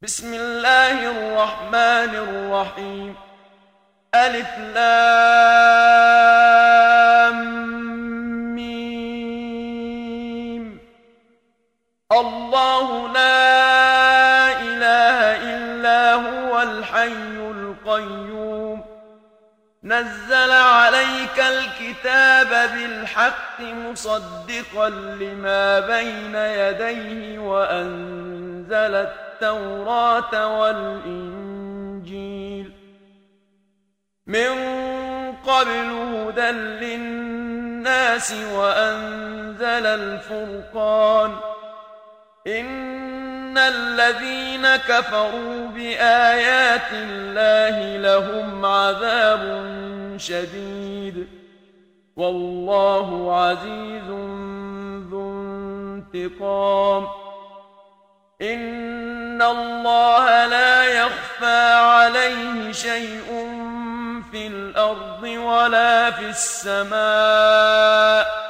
بسم الله الرحمن الرحيم. ألف لام ميم. الله لا إله إلا هو الحي القيوم. نزل عليك الكتاب بالحق مصدقا لما بين يديه وأنزل التوراة والإنجيل من قبل هدى للناس وأنزل الفرقان. إن الذين كفروا بآيات الله لهم عذاب شديد والله عزيز ذو انتقام. إن الله لا يخفى عليه شيء في الأرض ولا في السماء.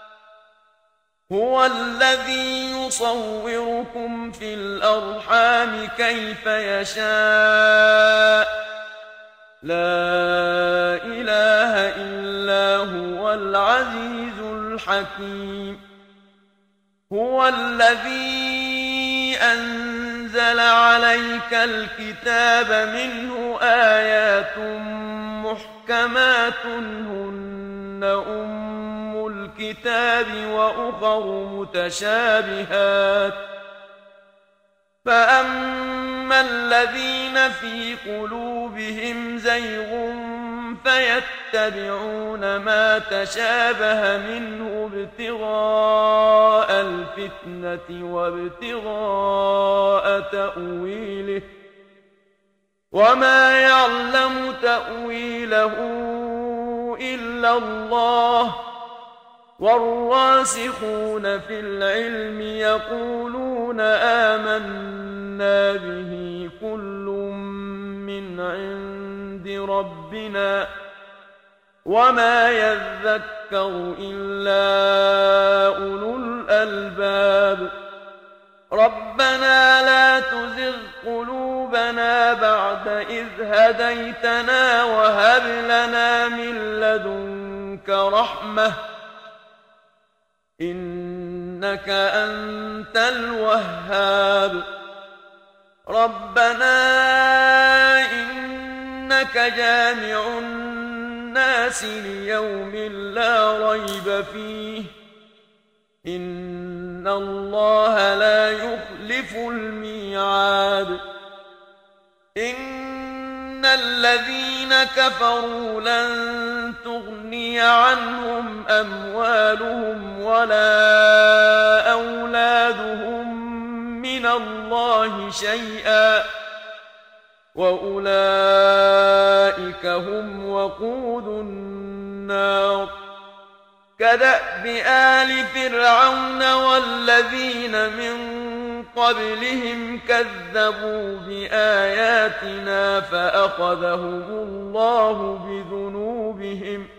هو الذي يصوركم في الأرحام كيف يشاء. لا إله إلا هو العزيز الحكيم. هو الذي أنزل عليك الكتاب منه آيات محكمات هن أم الكتاب وأخر متشابهات. فأما الذين في قلوبهم زيغ فيتبعون ما تشابه منه ابتغاء الفتنة وابتغاء تأويله وما يعلم تأويله إلا الله. والراسخون في العلم يقولون آمنا به كل من عند ربنا وما يذكر إلا أولو الألباب. ربنا لا تزغ قلوبنا بعد إذ هديتنا وهب لنا من لدنك رحمة إنك أنت الوهاب. ربنا إنك جامع الناس ليوم لا ريب فيه إن الله لا يخلف الميعاد. إن الذين كفروا لن تغني عنهم أموالهم ولا أولادهم من الله شيئا وأولئك هم وقود النار. كدأب آل فرعون والذين من قبلهم كذبوا بآياتنا فأخذهم الله بذنوبهم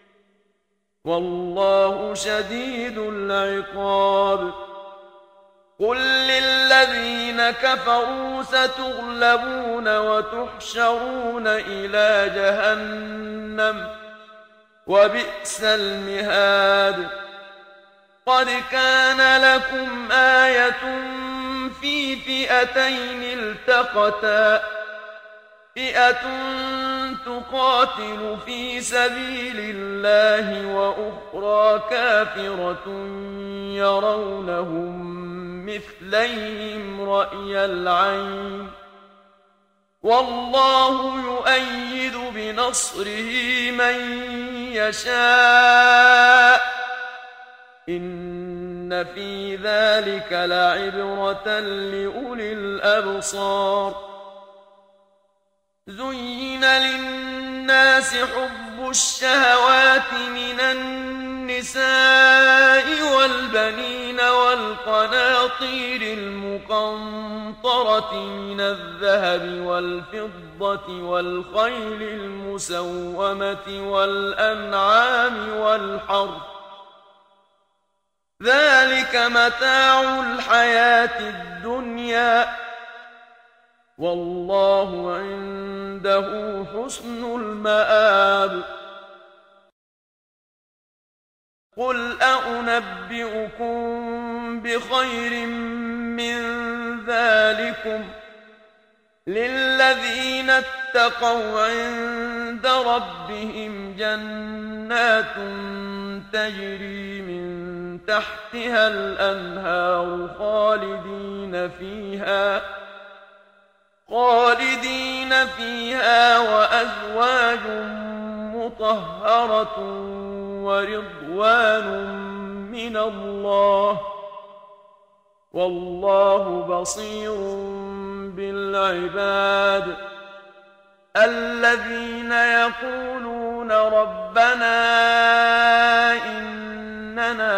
والله شديد العقاب. قل للذين كفروا ستغلبون وتحشرون إلى جهنم وبئس المهاد. قد كان لكم آية في فئتين التقتا فئة تقاتل في سبيل الله وأخرى كافرة يرونهم مثليهم رأي العين والله يؤيد بنصره من يشاء. إن في ذلك لعبرة لأولي الأبصار. زين للناس حب الشهوات من النساء والبنين والقناطير المقنطرة من الذهب والفضة والخيل المسومة والأنعام والحرث ذلك متاع الحياة الدنيا والله عنده حسن المآب. قل أنبئكم بخير من ذلكم للذين اتقوا عند ربهم جنات تجري من تحتها الأنهار خالدين فيها وأزواج مطهرة ورضوان من الله والله بصير بالعباد. الذين يقولون ربنا إننا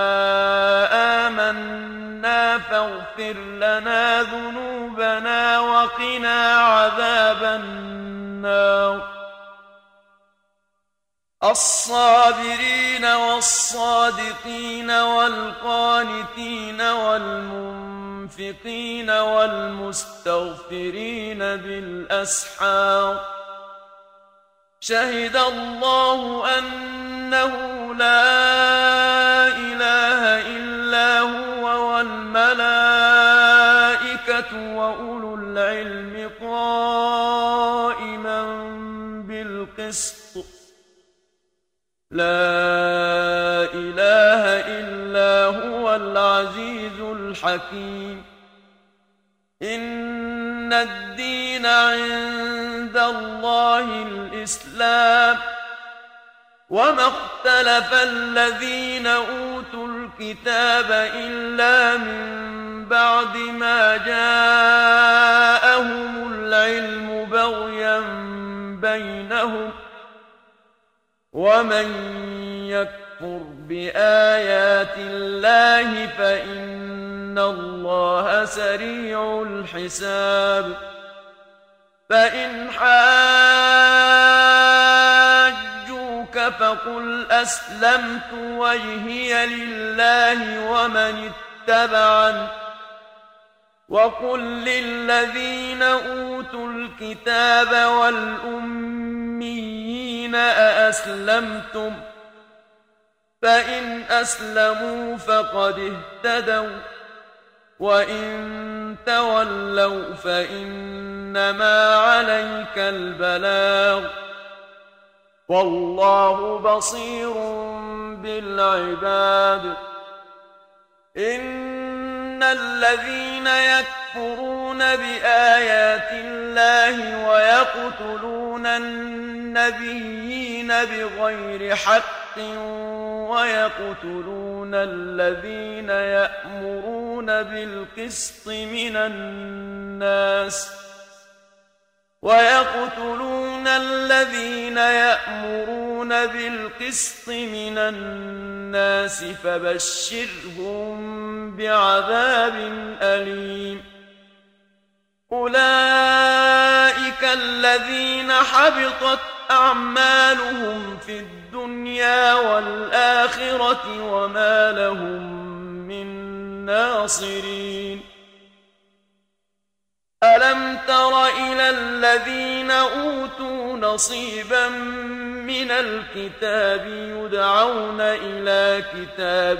آمنا فاغفر لنا ذنوبنا وقنا عذاب النار. الصابرين والصادقين والقانتين والمنفقين والمستغفرين بالأسحار. شهد الله أنه لا إله إلا هو والملائكة وأولو العلم قائما بالقسط لا إله إلا هو العزيز الحكيم. إن الدين عند الله الإسلام وما اختلف الذين أوتوا الكتاب إلا من بعد ما جاءهم العلم بغيا بينهم ومن يكفر بآيات الله فإن الله سريع الحساب. فإن حاجوك فقل أسلمت وجهي لله ومن اتبعني وقل للذين أوتوا الكتاب والأميين أأسلمتم فإن أسلموا فقد اهتدوا وإن تولوا فإنما عليك البلاغ والله بصير بالعباد. إن الذين يكفرون بآيات الله ويقتلون النبيين بغير حق ويقتلون الذين يأمرون بالقسط من الناس فبشرهم بعذاب أليم. أولئك الذين حبطت أعمالهم في الدنيا والآخرة وما لهم من ناصرين. ألم تر إلى الذين أوتوا نصيبا من الكتاب يدعون إلى كتاب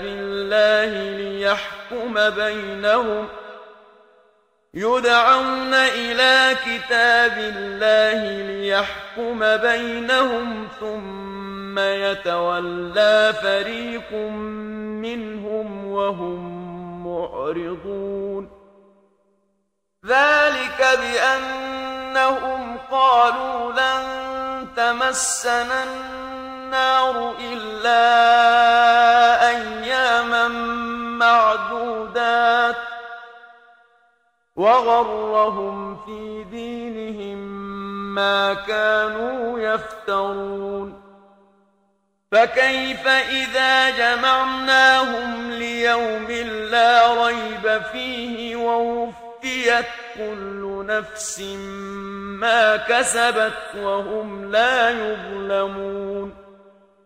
الله ليحكم بينهم ثم يتولى فريق منهم وهم معرضون. ذلك بأنهم قالوا لن تمسنا النار إلا أياما معدودات وغرهم في دينهم ما كانوا يفترون. فكيف إذا جمعناهم ليوم لا ريب فيه ووفيت كل نفس ما كسبت وهم لا يظلمون.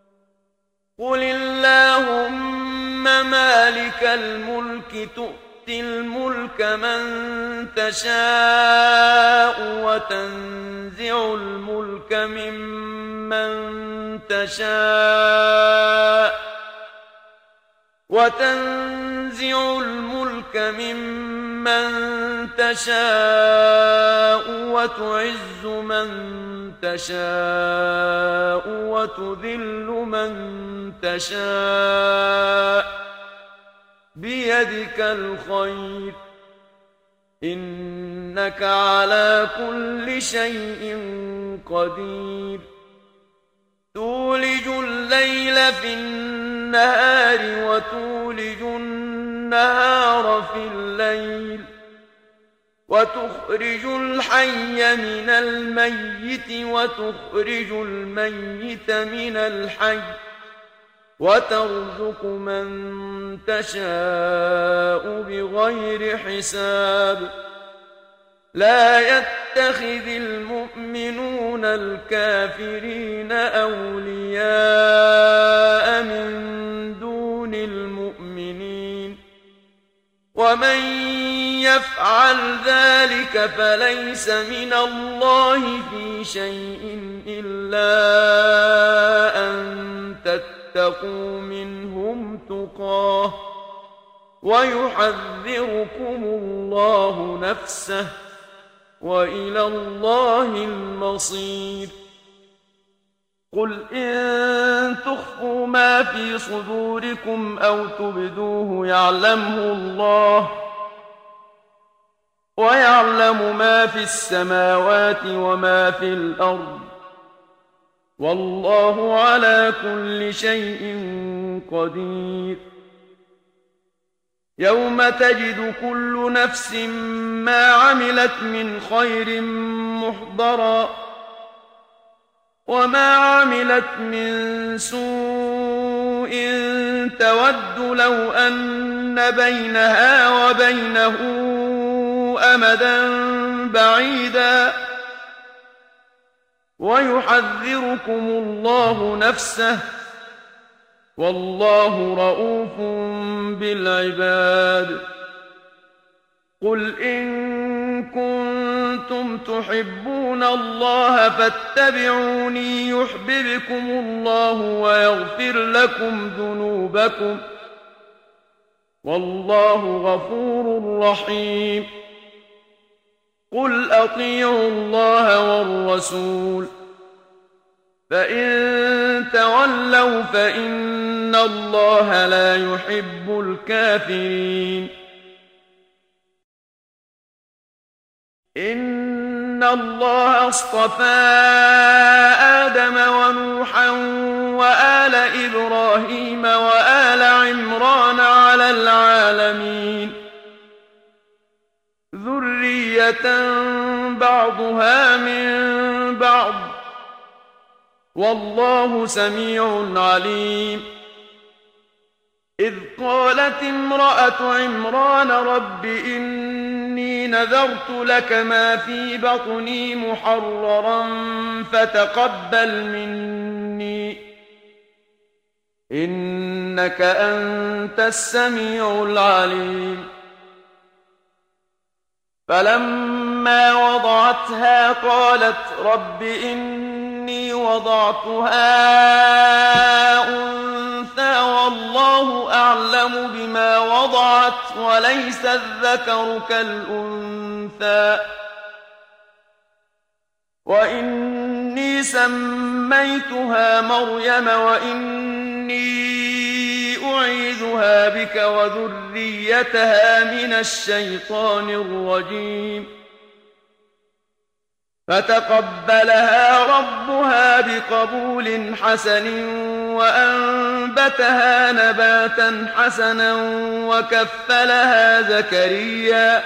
قل اللهم مالك الملك تؤتي الملك من تشاء وتنزع الملك ممن تشاء وتعز من تشاء وتذل من تشاء بيدك الخير إنك على كل شيء قدير تولج الليل في النهار وتولج النهار في الليل وتخرج الحي من الميت وتخرج الميت من الحي وترزق من تشاء بغير حساب لا يتخذ المؤمنون الكافرين أولياء من دون المؤمنين ومن يفعل ذلك فليس من الله في شيء إلا أن تتقوا منهم تقاه ويحذركم الله نفسه وإلى الله المصير قل إن تخفوا ما في صدوركم أو تبدوه يعلمه الله ويعلم ما في السماوات وما في الأرض والله على كل شيء قدير يوم تجد كل نفس ما عملت من خير محضرا وما عملت من سوء تود لو أن بينها وبينه أمدا بعيدا ويحذركم الله نفسه والله رءوف بالعباد قل إن كنتم تحبون الله فاتبعوني يحببكم الله ويغفر لكم ذنوبكم والله غفور رحيم قل أطيعوا الله والرسول فإن تولوا فإن الله لا يحب الكافرين إن الله اصطفى آدم ونوحا وآل إبراهيم وآل عمران على العالمين ذرية بعضها من بعض والله سميع عليم إذ قالت امرأة عمران رب إني نذرت لك ما في بطني محررا فتقبل مني إنك أنت السميع العليم فلما وضعتها قالت رب إني وضعتها أنثى والله أعلم بما وضعت وليس الذكر كالأنثى وإني سميتها مريم وإني أعيذها بك وذريتها من الشيطان الرجيم فتقبلها ربها بقبول حسن وأنبتها نباتا حسنا وكفلها زكريا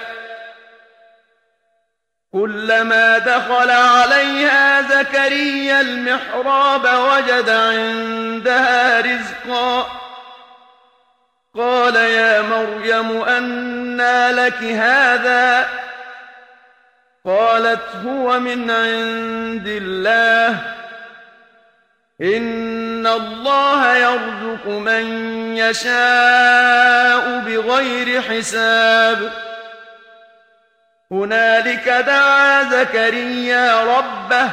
كلما دخل عليها زكريا المحراب وجد عندها رزقا قال يا مريم أنى لك هذا قالت هو من عند الله إن إِنَّ اللَّهَ يَرْزُقُ مَن يَشَاءُ بِغَيْرِ حِسَابٍ هُنَالِكَ دَعَا زَكَرِيَّا رَبَّهُ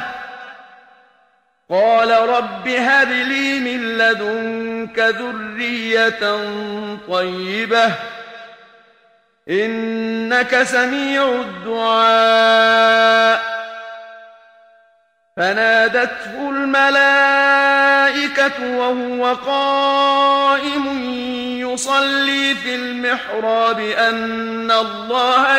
قَالَ رَبِّ هَبْ لِي مِن لَّدُنكَ ذُرِّيَّةً طَيِّبَةً إِنَّكَ سَمِيعُ الدُّعَاءِ فنادته الملائكة وهو قائم يصلي في المحراب أن الله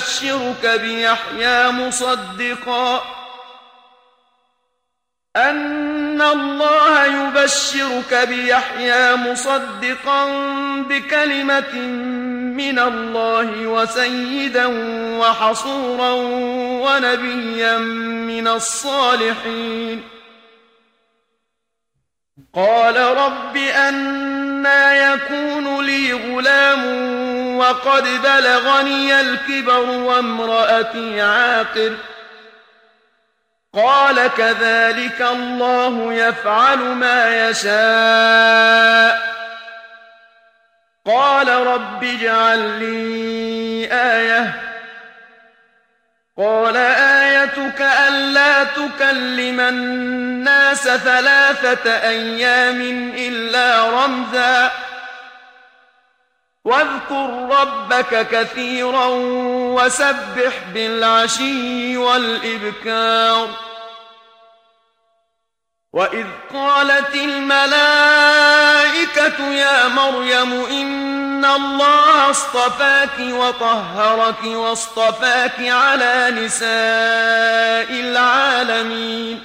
يبشرك بيحيى مصدقا بكلمة من الله وسيدا وحصورا ونبيا من الصالحين قال رب أنى يكون لي غلام وقد بلغني الكبر وامرأتي عاقر قال كذلك الله يفعل ما يشاء قال رب اجعل لي آية قال آيتك ألا تكلم الناس 3 أيام إلا رمزا واذكر ربك كثيرا وسبح بالعشي والإبكار وإذ قالت الملائكة يا مريم إن الله اصطفاك وطهرك واصطفاك على نساء العالمين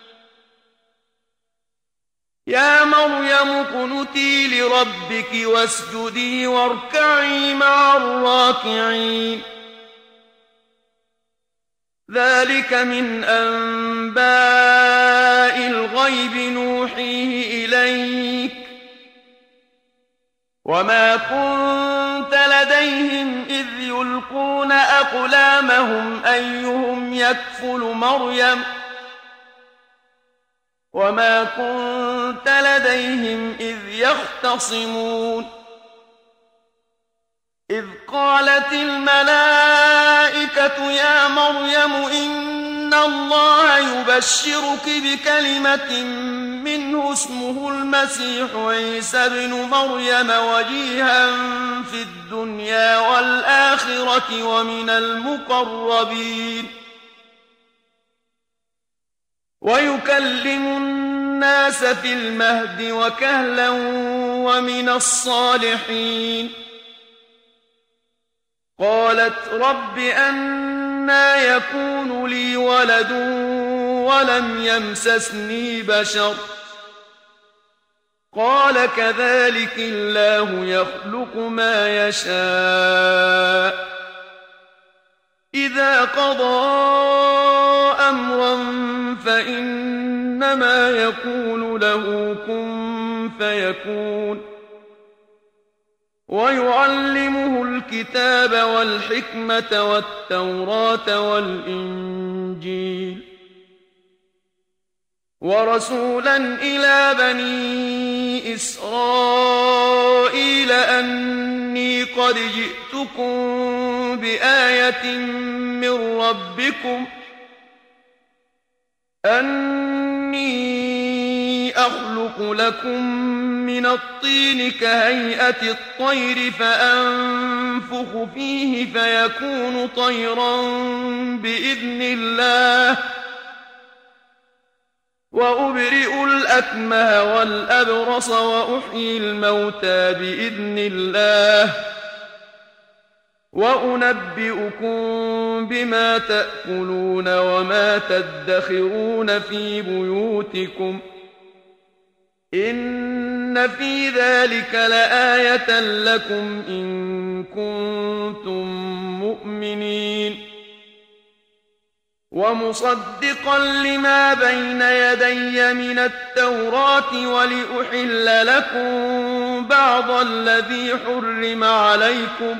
يا مريم اقنتي لربك واسجدي واركعي مع الراكعين ذلك من أنباء الغيب نوحيه إليك وما كنت لديهم إذ يلقون أقلامهم أيهم يكفل مريم وما كنت لديهم إذ يختصمون إذ قالت الملائكة يا مريم إن الله يبشرك بكلمة منه اسمه المسيح عيسى ابن مريم وجيها في الدنيا والآخرة ومن المقربين ويكلم الناس في المهد وكهلا ومن الصالحين قالت رب أنى يكون لي ولد ولم يمسسني بشر قال كذلك الله يخلق ما يشاء إذا قضى أمرا فإنما يقول له كن فيكون ويعلمه الكتاب والحكمة والتوراة والإنجيل ورسولا إلى بني إسرائيل أني قد جئتكم بآية من ربكم أني أخلق لكم من الطين كهيئة الطير فأنفخ فيه فيكون طيرا بإذن الله وأبرئ الأكمه والأبرص وأحيي الموتى بإذن الله وأنبئكم بما تأكلون وما تدخرون في بيوتكم إن في ذلك لآية لكم إن كنتم مؤمنين ومصدقا لما بين يدي من التوراة ولأحل لكم بعض الذي حرم عليكم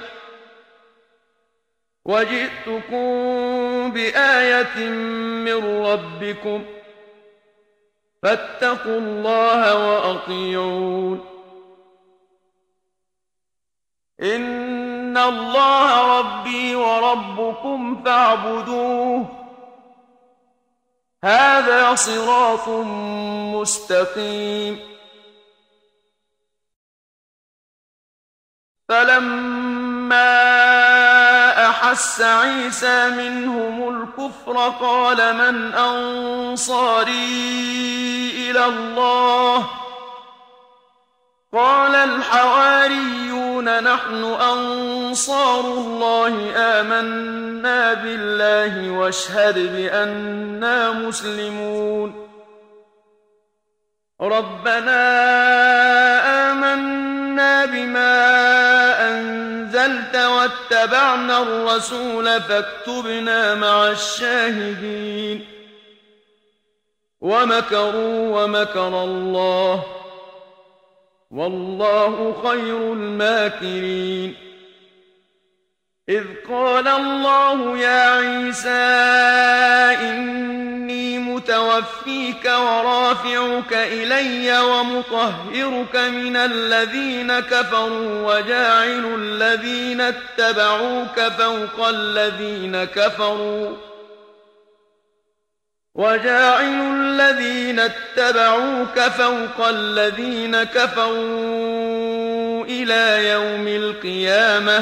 وجئتكم بآية من ربكم فاتقوا الله وأطيعون إن الله ربي وربكم فاعبدوه هذا صراط مستقيم فلما أحس عيسى منهم الكفر قال من أنصاري إلى الله قال الحواريون نحن أنصار الله آمنا بالله واشهد بأننا مسلمون ربنا آمنا بما أنزلت واتبعنا الرسول فاكتبنا مع الشاهدين ومكروا ومكر الله والله خير الماكرين إذ قال الله يا عيسى إني متوفيك ورافعك إلي ومطهرك من الذين كفروا وجاعل الذين اتبعوك فوق الذين كفروا إلى يوم القيامة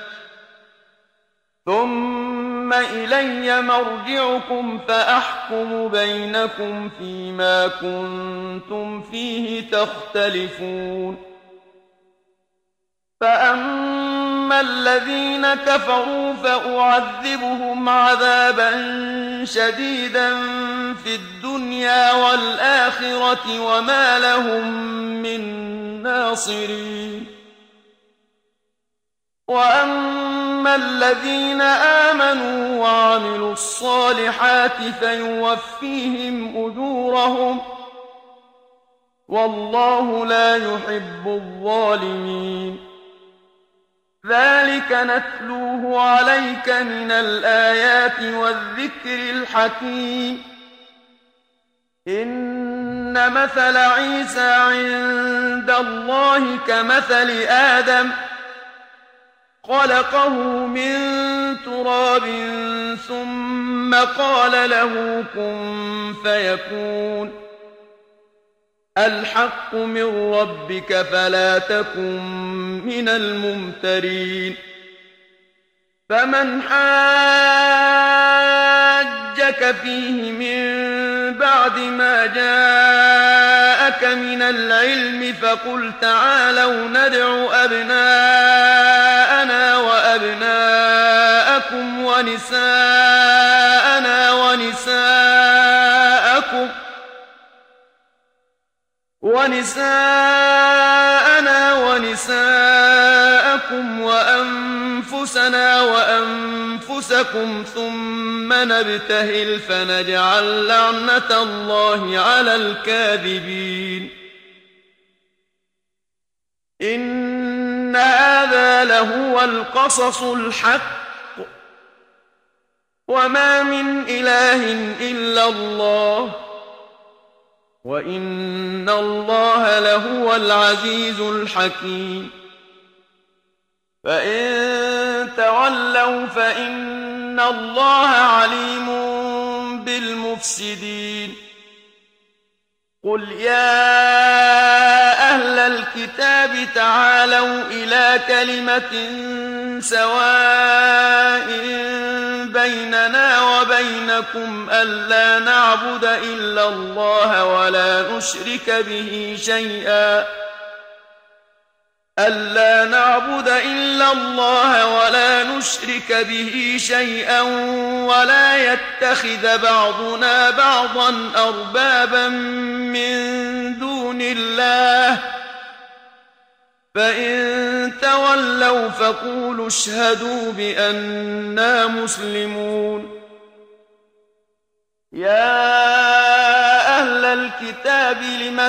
ثم إلي مرجعكم فأحكم بينكم فيما كنتم فيه تختلفون فأما الذين كفروا فأعذبهم عذابا شديدا في الدنيا والآخرة وما لهم من ناصرين وأما الذين آمنوا وعملوا الصالحات فيوفيهم أجورهم والله لا يحب الظالمين ذلك نتلوه عليك من الآيات والذكر الحكيم إن مثل عيسى عند الله كمثل آدم خلقه من تراب ثم قال له كن فيكون الحق من ربك فلا تكن من الممترين فمن حاجك فيه من بعد ما جاءك من العلم فقل تعالوا ندع أبناءنا وأبناءكم ونساءنا ونساءكم وأنفسنا وأنفسكم ثم نبتهل فنجعل لعنة الله على الكاذبين إن هذا لهو القصص الحق وما من إله إلا الله وإن الله لهو العزيز الحكيم فإن تولوا فإن الله عليم بالمفسدين قل يا أهل الكتاب تعالوا إلى كلمة سواء بيننا وبينكم ألا نعبد إلا الله ولا نشرك به شيئا ولا يتخذ بعضنا بعضا أربابا من دون الله فإن تولوا فقولوا اشهدوا بأننا مسلمون يا أهل الكتاب لم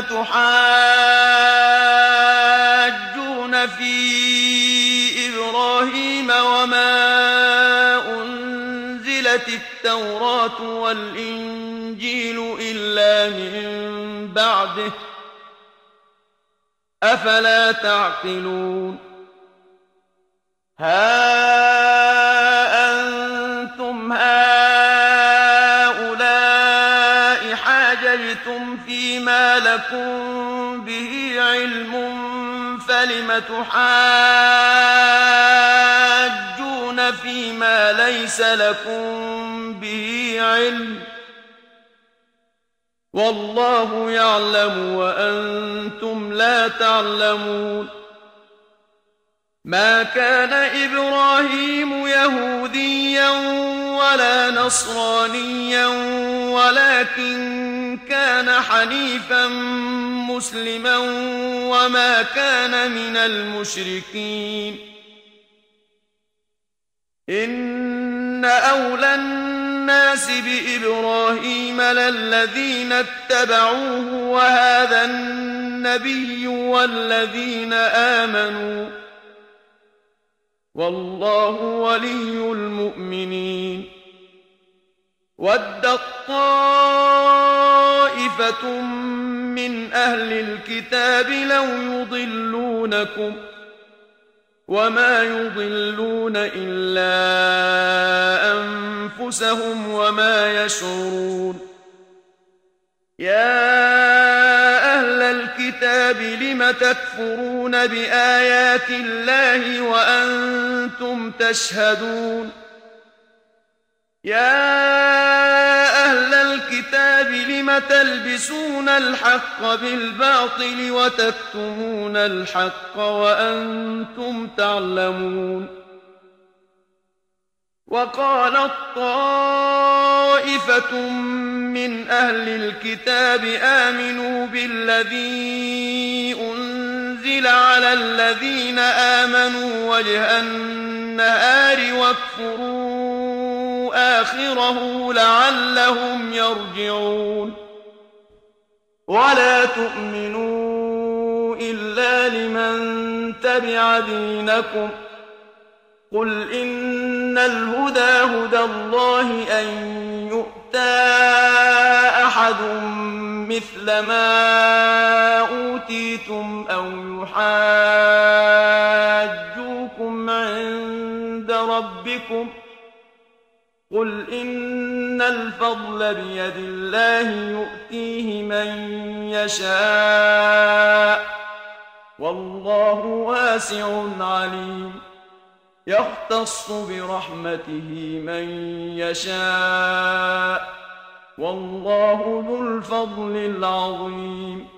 تحاجون في إبراهيم وما أنزلت أنزلت التوراة والإنجيل إلا من بعده أفلا تعقلون ها أنتم هؤلاء حاججتم فيما لكم به علم فلم تحاجون فيما ليس لكم به علم والله يعلم وأنتم لا تعلمون ما كان إبراهيم يهوديا ولا نصرانيا ولكن كان حنيفا مسلما وما كان من المشركين إن أولى الناس بإبراهيم للذين اتبعوه وهذا النبي والذين آمنوا والله ولي المؤمنين ودت طائفة من أهل الكتاب لو يضلونكم وما يضلون إلا أنفسهم وما يشعرون يا أهل الكتاب لم تكفرون بآيات الله وأنتم تشهدون يا أهل الكتاب لم تلبسون الحق بالباطل وتكتمون الحق وأنتم تعلمون وقالت طائفة من أهل الكتاب آمنوا بالذي أنزل على الذين آمنوا وجه النهار واكفروا آخره لعلهم يرجعون ولا تؤمنوا إلا لمن تبع دينكم قل إن الهدى هدى الله أن يؤتى أحد مثل ما أوتيتم أو يحاجوكم عند ربكم قل إن الفضل بيد الله يؤتيه من يشاء والله واسع عليم يختص برحمته من يشاء والله ذو الفضل العظيم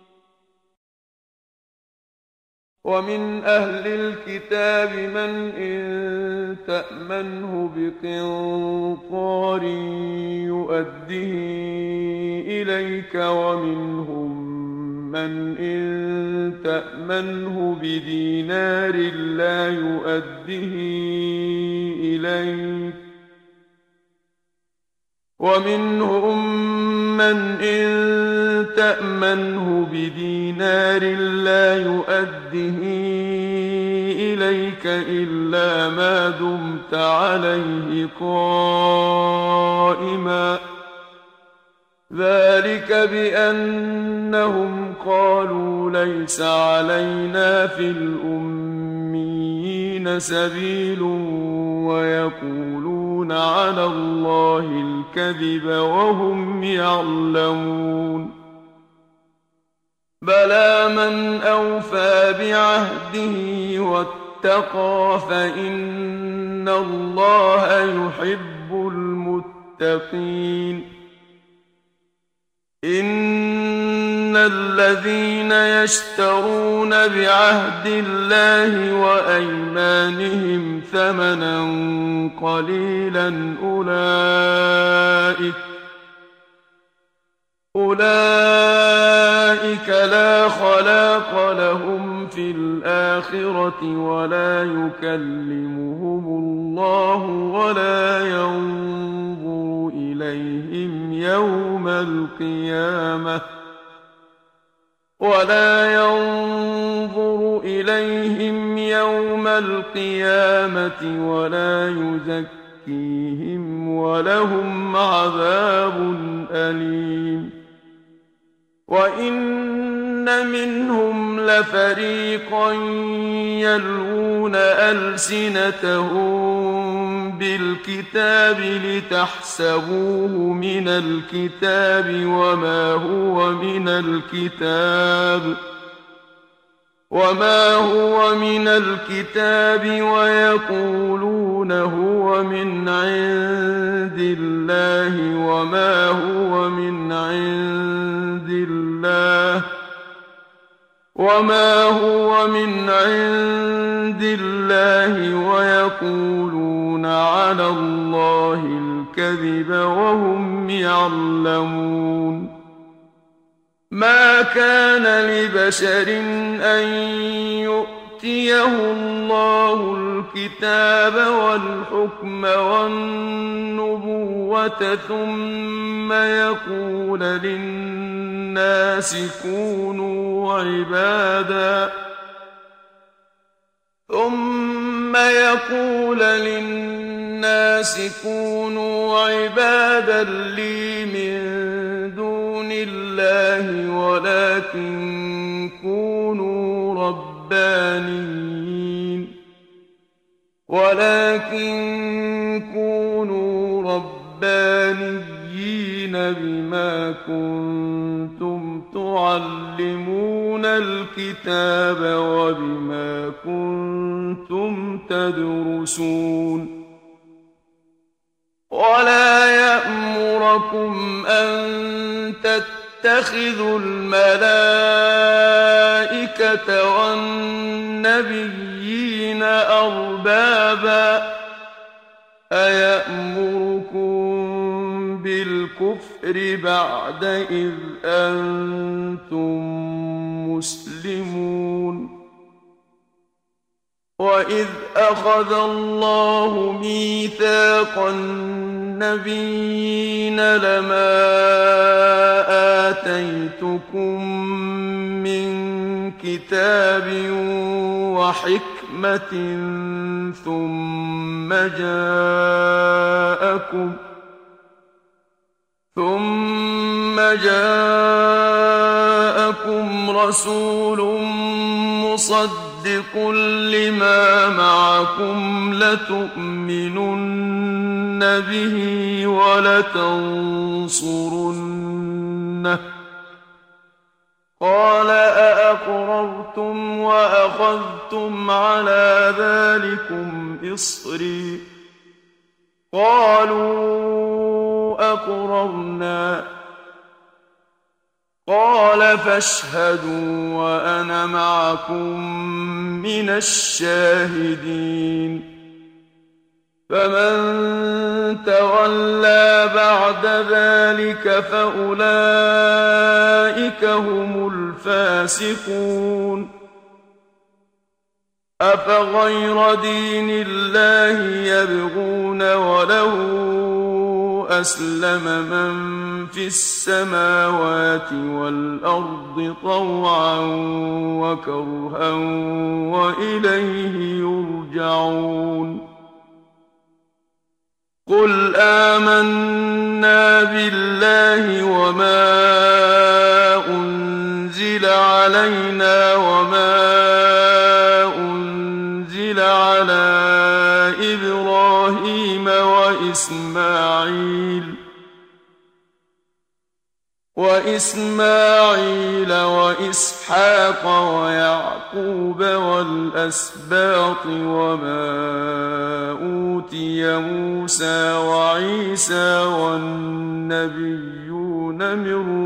ومن أهل الكتاب من إن تأمنه بقنطار يؤده إليك ومنهم من إن تأمنه بدينار لا يؤده إليك ومنهم من إن تأمنه بدينار لا يؤده إليك إلا ما دمت عليه قائما ذلك بأنهم قالوا ليس علينا في الأميين سبيل ويقولون على الله الكذب وهم يعلمون بلى من أوفى بعهده واتقى فإن الله يحب المتقين إن الذين يشترون بعهد الله وأيمانهم ثمنا قليلا أولئك لا خلاق لهم في الآخرة ولا يكلمهم الله ولا ينظر إليهم يوم القيامة ولا يزكيهم ولهم عذاب أليم. وإن منهم لفريقا يلوون ألسنتهم بالكتاب لتحسبوه من الكتاب وما هو من الكتاب ويقولون هو من عند الله وما هو من عند الله ويقولون على الله الكذب وهم يعلمون. ما كان لبشر أن يؤتيه الله الكتاب والحكم والنبوة ثم يقول للناس كونوا عبادا لي من دون الله ولكن كونوا ربانيين بما كنتم تعلمون الكتاب وبما كنتم تدرسون. ولا يأمركم أن تتخذوا الملائكة والنبيين أربابا أيأمركم بالكفر بعد إذ أنتم مسلمون. وإذ أخذ الله ميثاق النبيين لما آتيتكم من كتاب وحكمة ثم جاءكم رسول مصدق لما معكم لتؤمنن به ولتنصرنه قال أأقررتم وأخذتم على ذلكم إصري قالوا أقررنا قال فاشهدوا وأنا معكم من الشاهدين. فمن تولى بعد ذلك فأولئك هم الفاسقون. أفغير دين الله يبغون وله أسلم من في السماوات والأرض طوعا وكرها وإليه يرجعون. قل آمنا بالله وما أنزل علينا وما أنزل على إبراهيم وإسماعيل وإسحاق ويعقوب والأسباط وما أوتي موسى وعيسى والنبيون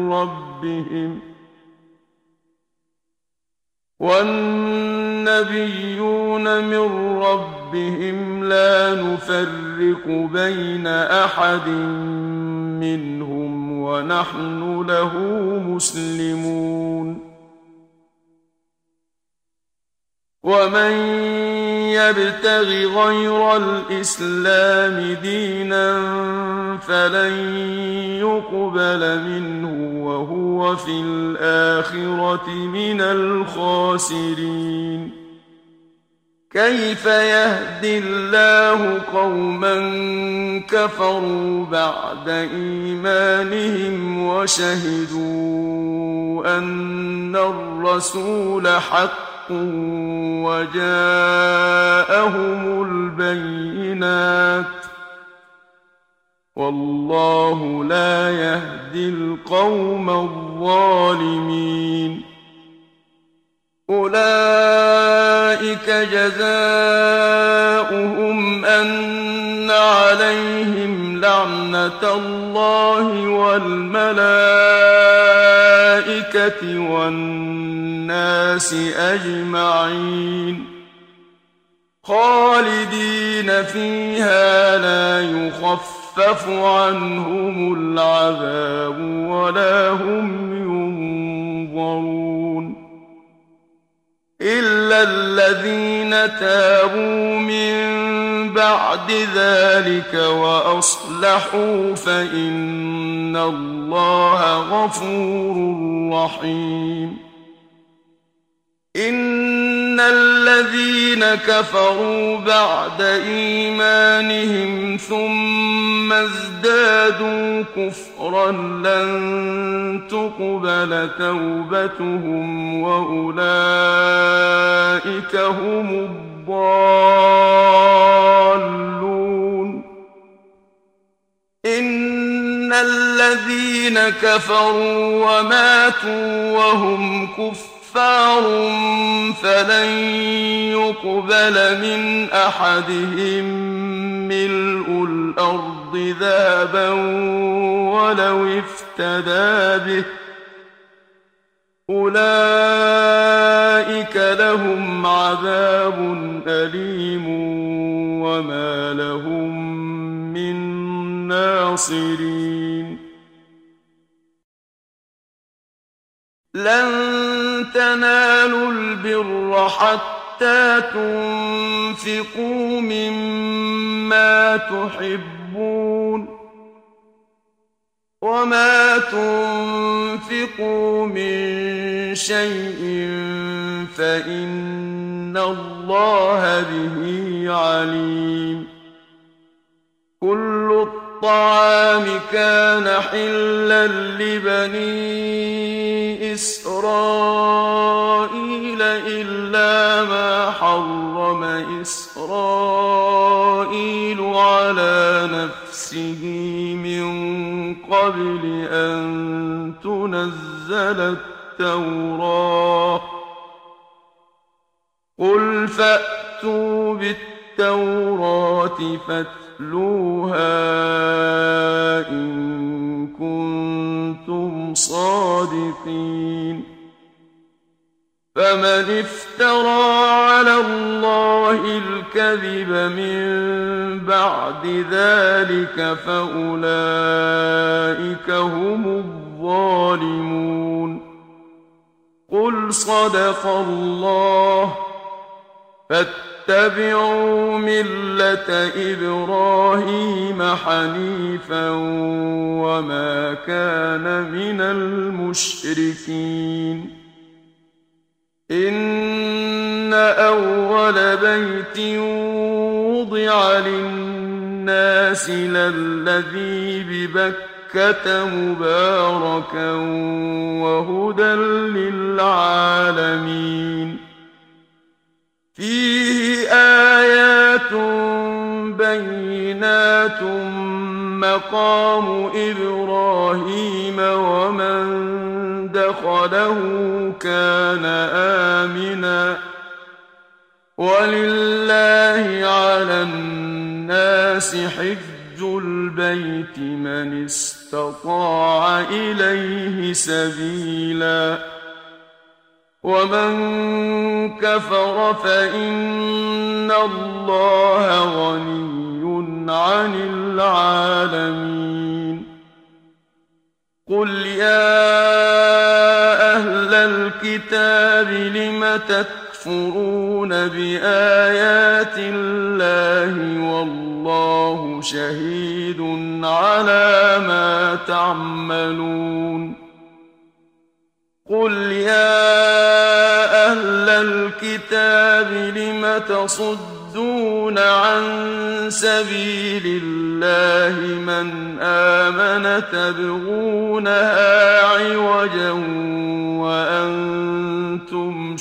من ربهم لا نفرق بين أحد منهم ونحن له مسلمون. ومن يبتغ غير الإسلام دينا فلن يقبل منه وهو في الآخرة من الخاسرين. كيف يهدي الله قوما كفروا بعد إيمانهم وشهدوا أن الرسول حق وجاءهم البينات والله لا يهدي القوم الظالمين أولئك جزاؤهم أن عليهم لعنة الله والملائكة والناس أجمعين خالدين فيها لا يخفف عنهم العذاب ولا هم ينظرون إلا الذين تابوا من بعد ذلك وأصلحوا فإن الله غفور رحيم إن الذين كفروا بعد إيمانهم ثم ازدادوا كفرا لن تقبل توبتهم وأولئك هم الضالون إن الذين كفروا وماتوا وهم كفار فلن يقبل من أحدهم ملء الأرض ذهبا ولو افتدى به أولئك لهم عذاب أليم وما لهم من ناصرين لن تنالوا البر حتى تنفقوا مما تحبون وما تنفقوا من شيء فإن الله به عليم كل الطعام كان حلا لبني إسرائيل إلا ما حرم إسرائيل على نفسه من قبل أن تنزل التوراة قل فأتوا بالتوراة فاتلوها إن كنتم صادقين فمن افترى على الله الكذب من بعد ذلك فأولئك هم الظالمون قل صدق الله فاتبعوا ملة إبراهيم حنيفا وما كان من المشركين إن أول بيت وضع للناس للذي ببكة مباركا وهدى للعالمين فيه آيات بينات مقام إبراهيم ومن دخله كان آمنا ولله على الناس حج البيت من استطاع إليه سبيلا ومن كفر فإن الله غني عن العالمين قل يا أهل الكتاب لم تكفرون بآيات الله والله شهيد على ما تعملون قل يا أهل الكتاب لم تصدون عن سبيل الله من آمن تبغونها عوجا وأنتم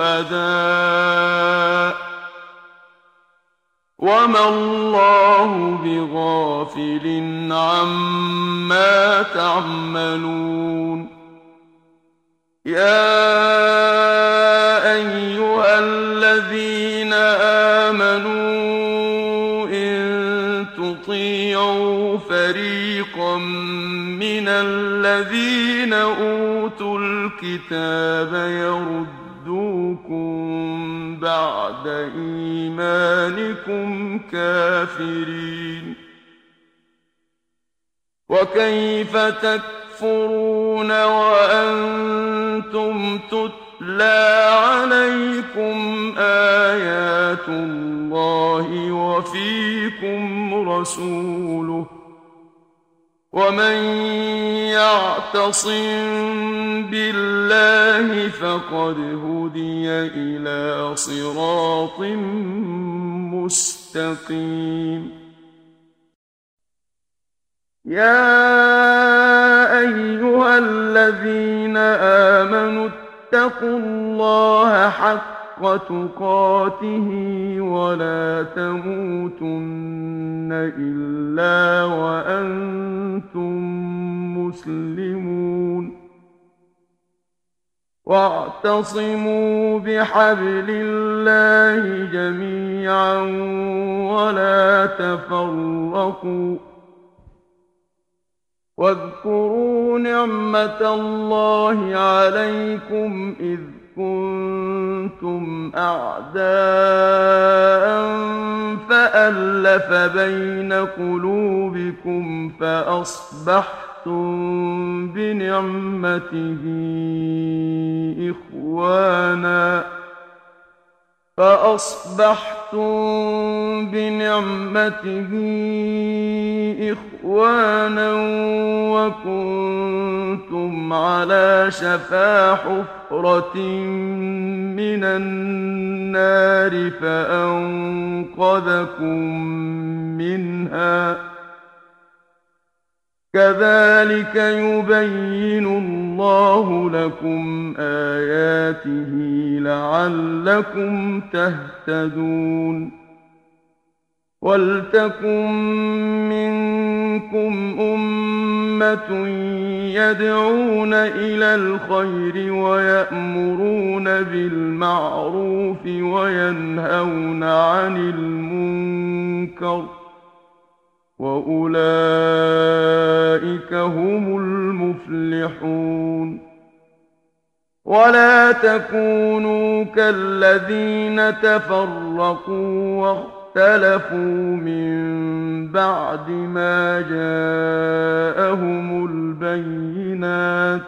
شهداء وما الله بغافل عما تعملون يا أيها الذين آمنوا إن تطيعوا فريقا من الذين أوتوا الكتاب يردوكم بعد إيمانكم كافرين وكيف تكفرون وأنتم تتلى عليكم آيات الله وفيكم رسوله ومن يعتصم بالله فقد هدي إلى صراط مستقيم يا أيها الذين آمنوا اتقوا الله حق تقاته ولا تموتن إلا وأنتم مسلمون واعتصموا بحبل الله جميعا ولا تفرقوا واذكروا نعمة الله عليكم إذ كنتم أعداء فألف بين قلوبكم فأصبحتم بنعمته إخوانا وكنتم على شفا حفرة من النار فأنقذكم منها كذلك يبين الله لكم آياته لعلكم تهتدون ولتكن منكم أمة يدعون إلى الخير ويأمرون بالمعروف وينهون عن المنكر وأولئك هم المفلحون ولا تكونوا كالذين تفرقوا واختلفوا من بعد ما جاءهم البينات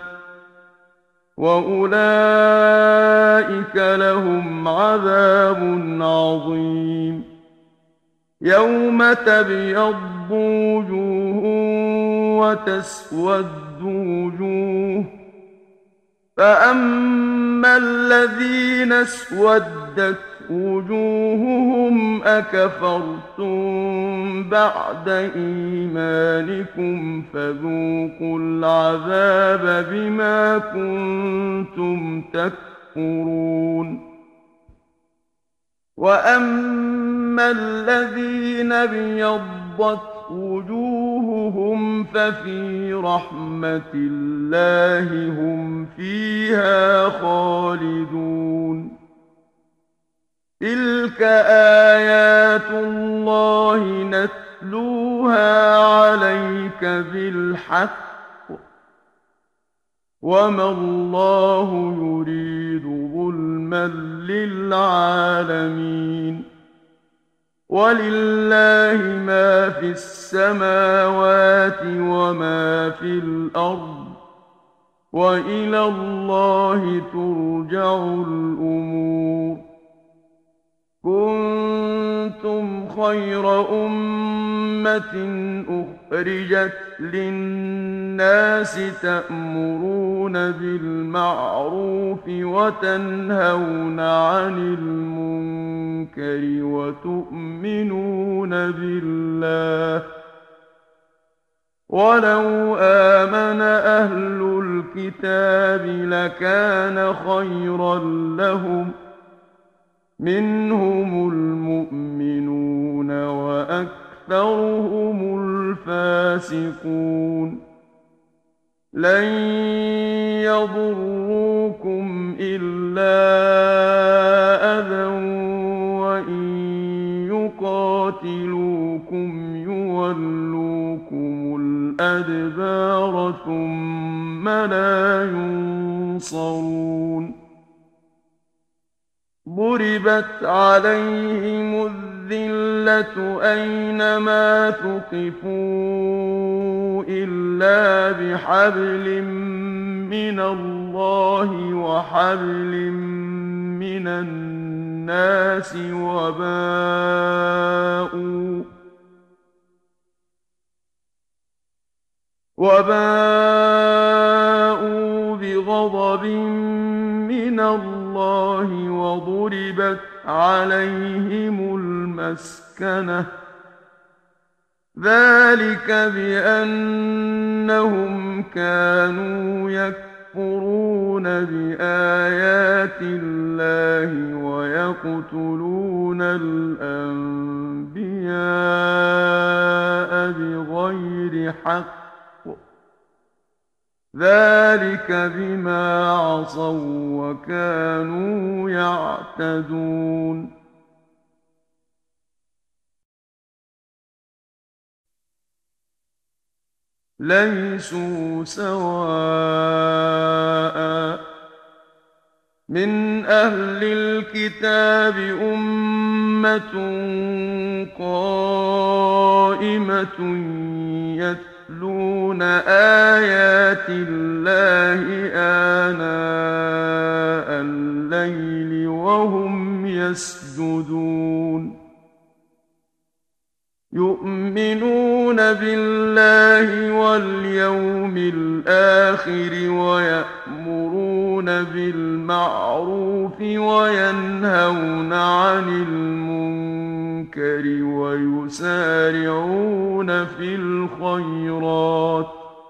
وأولئك لهم عذاب عظيم يوم تبيض وجوه وتسود وجوه فأما الذين اسودت وجوههم أكفرتم بعد إيمانكم فذوقوا العذاب بما كنتم تكفرون وأما الذين ابيضت وجوههم ففي رحمة الله هم فيها خالدون تلك آيات الله نتلوها عليك بالحق وما الله يريد ظلما للعالمين ولله ما في السماوات وما في الأرض وإلى الله ترجع الأمور كنتم خير أمة أخرجت للناس تأمرون بالمعروف وتنهون عن المنكر وتؤمنون بالله ولو آمن أهل الكتاب لكان خيرا لهم منهم المؤمنون وأكثرهم الفاسقون لن يضروكم إلا أذى وإن يقاتلوكم يولوكم الأدبار ثم لا ينصرون ضربت عليهم الذلة أينما ثقفوا إلا بحبل من الله وحبل من الناس وباءوا بغضب من الله وضربت عليهم المسكنة ذلك بأنهم كانوا يكفرون بآيات الله ويقتلون الأنبياء بغير حق ذلك بما عصوا وكانوا يعتدون ليسوا سواء من أهل الكتاب أمة قائمة يتلون آيات الله آناء الليل وهم يسجدون يؤمنون بالله واليوم الآخر ويأمرون بالمعروف وينهون عن المنكر ويسارعون في الخيرات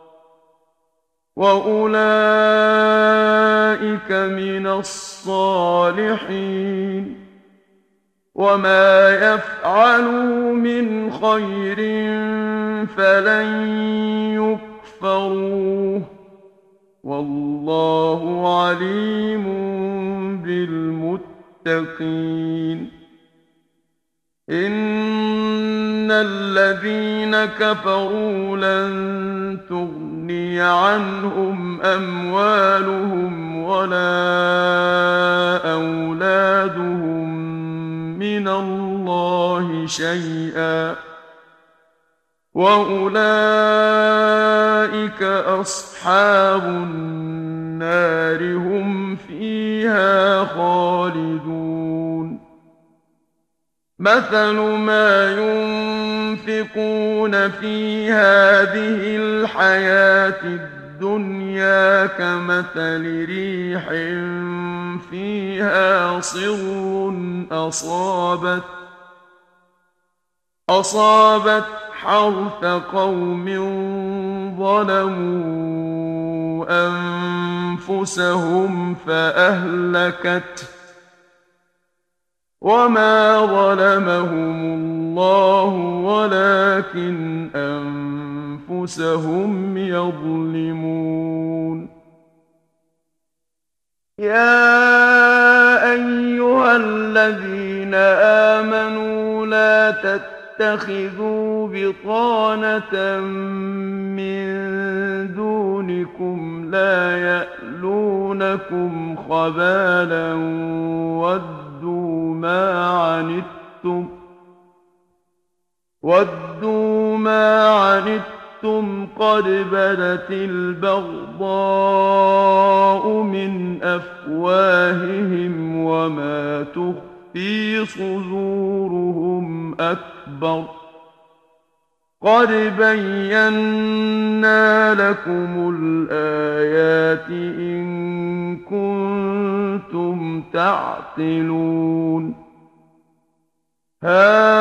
وأولئك من الصالحين وما يفعلوا من خير فلن يكفروه والله عليم بالمتقين إن الذين كفروا لن تغني عنهم أموالهم ولا أولادهم من الله شيئا وأولئك أصحاب النار هم فيها خالدون مثل ما ينفقون في هذه الحياة الدنيا كمثل ريح فيها صر أصابت حرث قوم ظلموا أنفسهم فأهلكته وما ظلمهم الله ولكن أنفسهم يظلمون يا أيها الذين آمنوا لا تتخذوا بطانة من دونكم لا يألونكم خبالا ودوا ما عنتم قد بدت البغضاء من أفواههم وما تخفي صدورهم أكبر أكبر قد بينا لكم الآيات إن كنتم تعقلون ها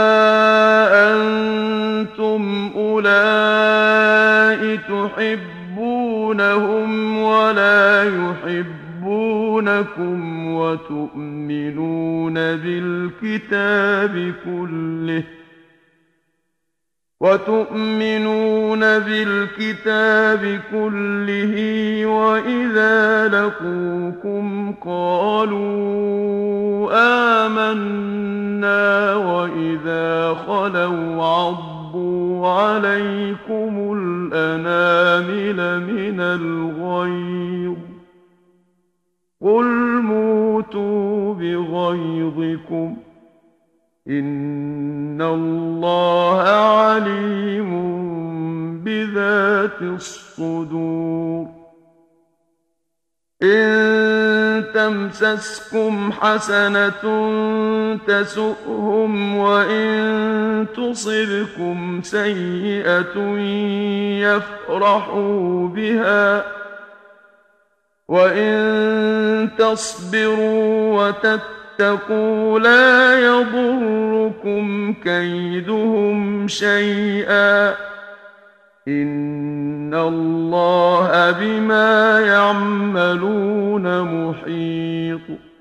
أنتم أولئك تحبونهم ولا يحبونكم وتؤمنون بالكتاب كله وإذا لقوكم قالوا آمنا وإذا خلوا عضوا عليكم الأنامل من الغيظ قل موتوا بغيظكم إن الله عليم بذات الصدور إن تمسسكم حسنة تسؤهم وإن تصبكم سيئة يفرحوا بها وإن تصبروا وتتقوا لا يضركم كيدهم شيئا إن الله بما يعملون محيط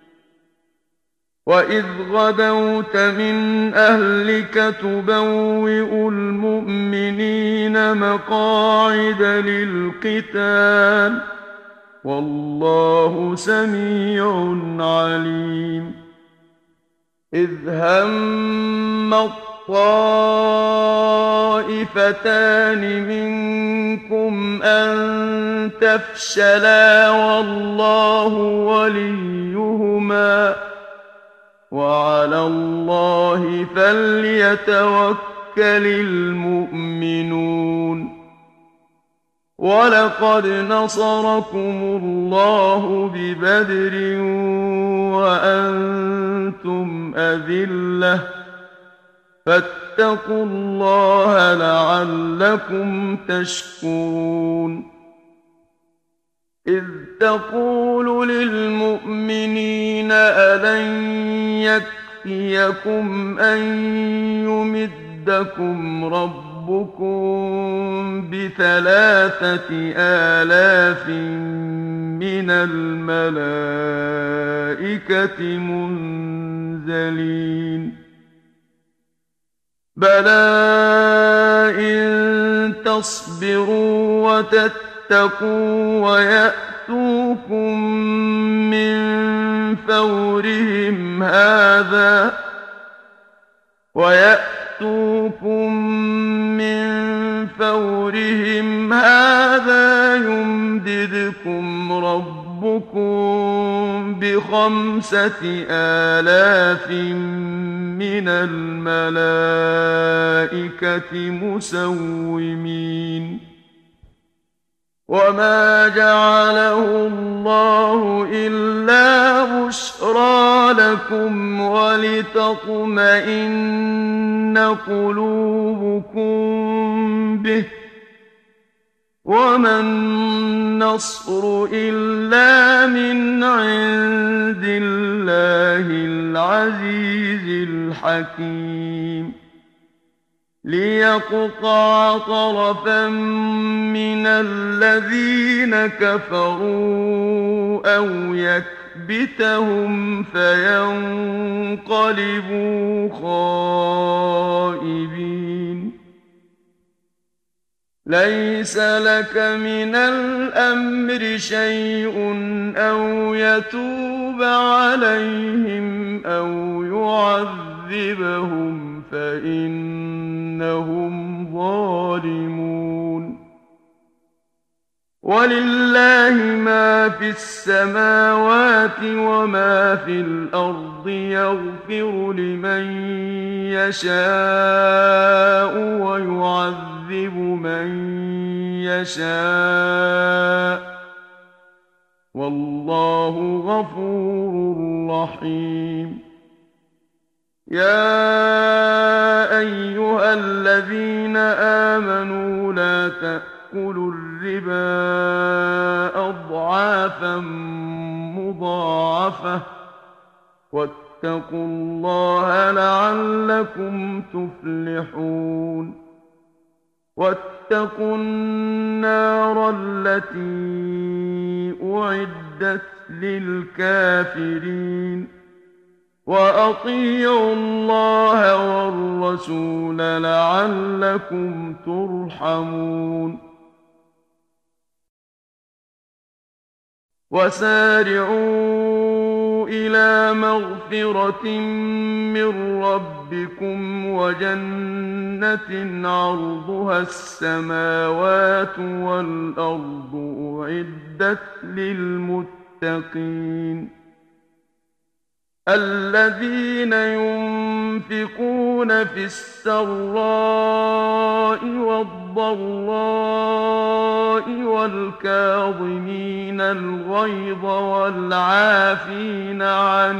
وإذ غدوت من أهلك تبوئ المؤمنين مقاعد للقتال والله سميع عليم إذ هم الطائفتان منكم أن تفشلا والله وليهما وعلى الله فليتوكل المؤمنون ولقد نصركم الله ببدر وأنتم أذلة فاتقوا الله لعلكم تشكرون إذ تقول للمؤمنين ألن يكفيكم أن يمدكم ربكم ب3,000 من الملائكة منزلين بلى إن تصبروا وتتقوا ويأتوكم من فورهم هذا يمددكم ربكم ب5,000 من الملائكة مسومين وما جعله الله إلا بشرى لكم ولتطمئن قلوبكم به وما النصر إلا من عند الله العزيز الحكيم ليقطع طرفا من الذين كفروا أو يكبتهم فينقلبوا خائبين ليس لك من الأمر شيء أو يتوب عليهم أو يعذبهم فإنهم ظالمون ولله ما في السماوات وما في الأرض يغفر لمن يشاء ويعذب من يشاء والله غفور رحيم يا أيها الذين آمنوا لا تأكلوا الربا أضعافا مضاعفة واتقوا الله لعلكم تفلحون واتقوا النار التي أعدت للكافرين وأطيعوا الله والرسول لعلكم ترحمون وسارعوا إلى مغفرة من ربكم وجنة عرضها السماوات والأرض أعدت للمتقين الذين ينفقون في السراء والضراء والكاظمين الغيظ والعافين عن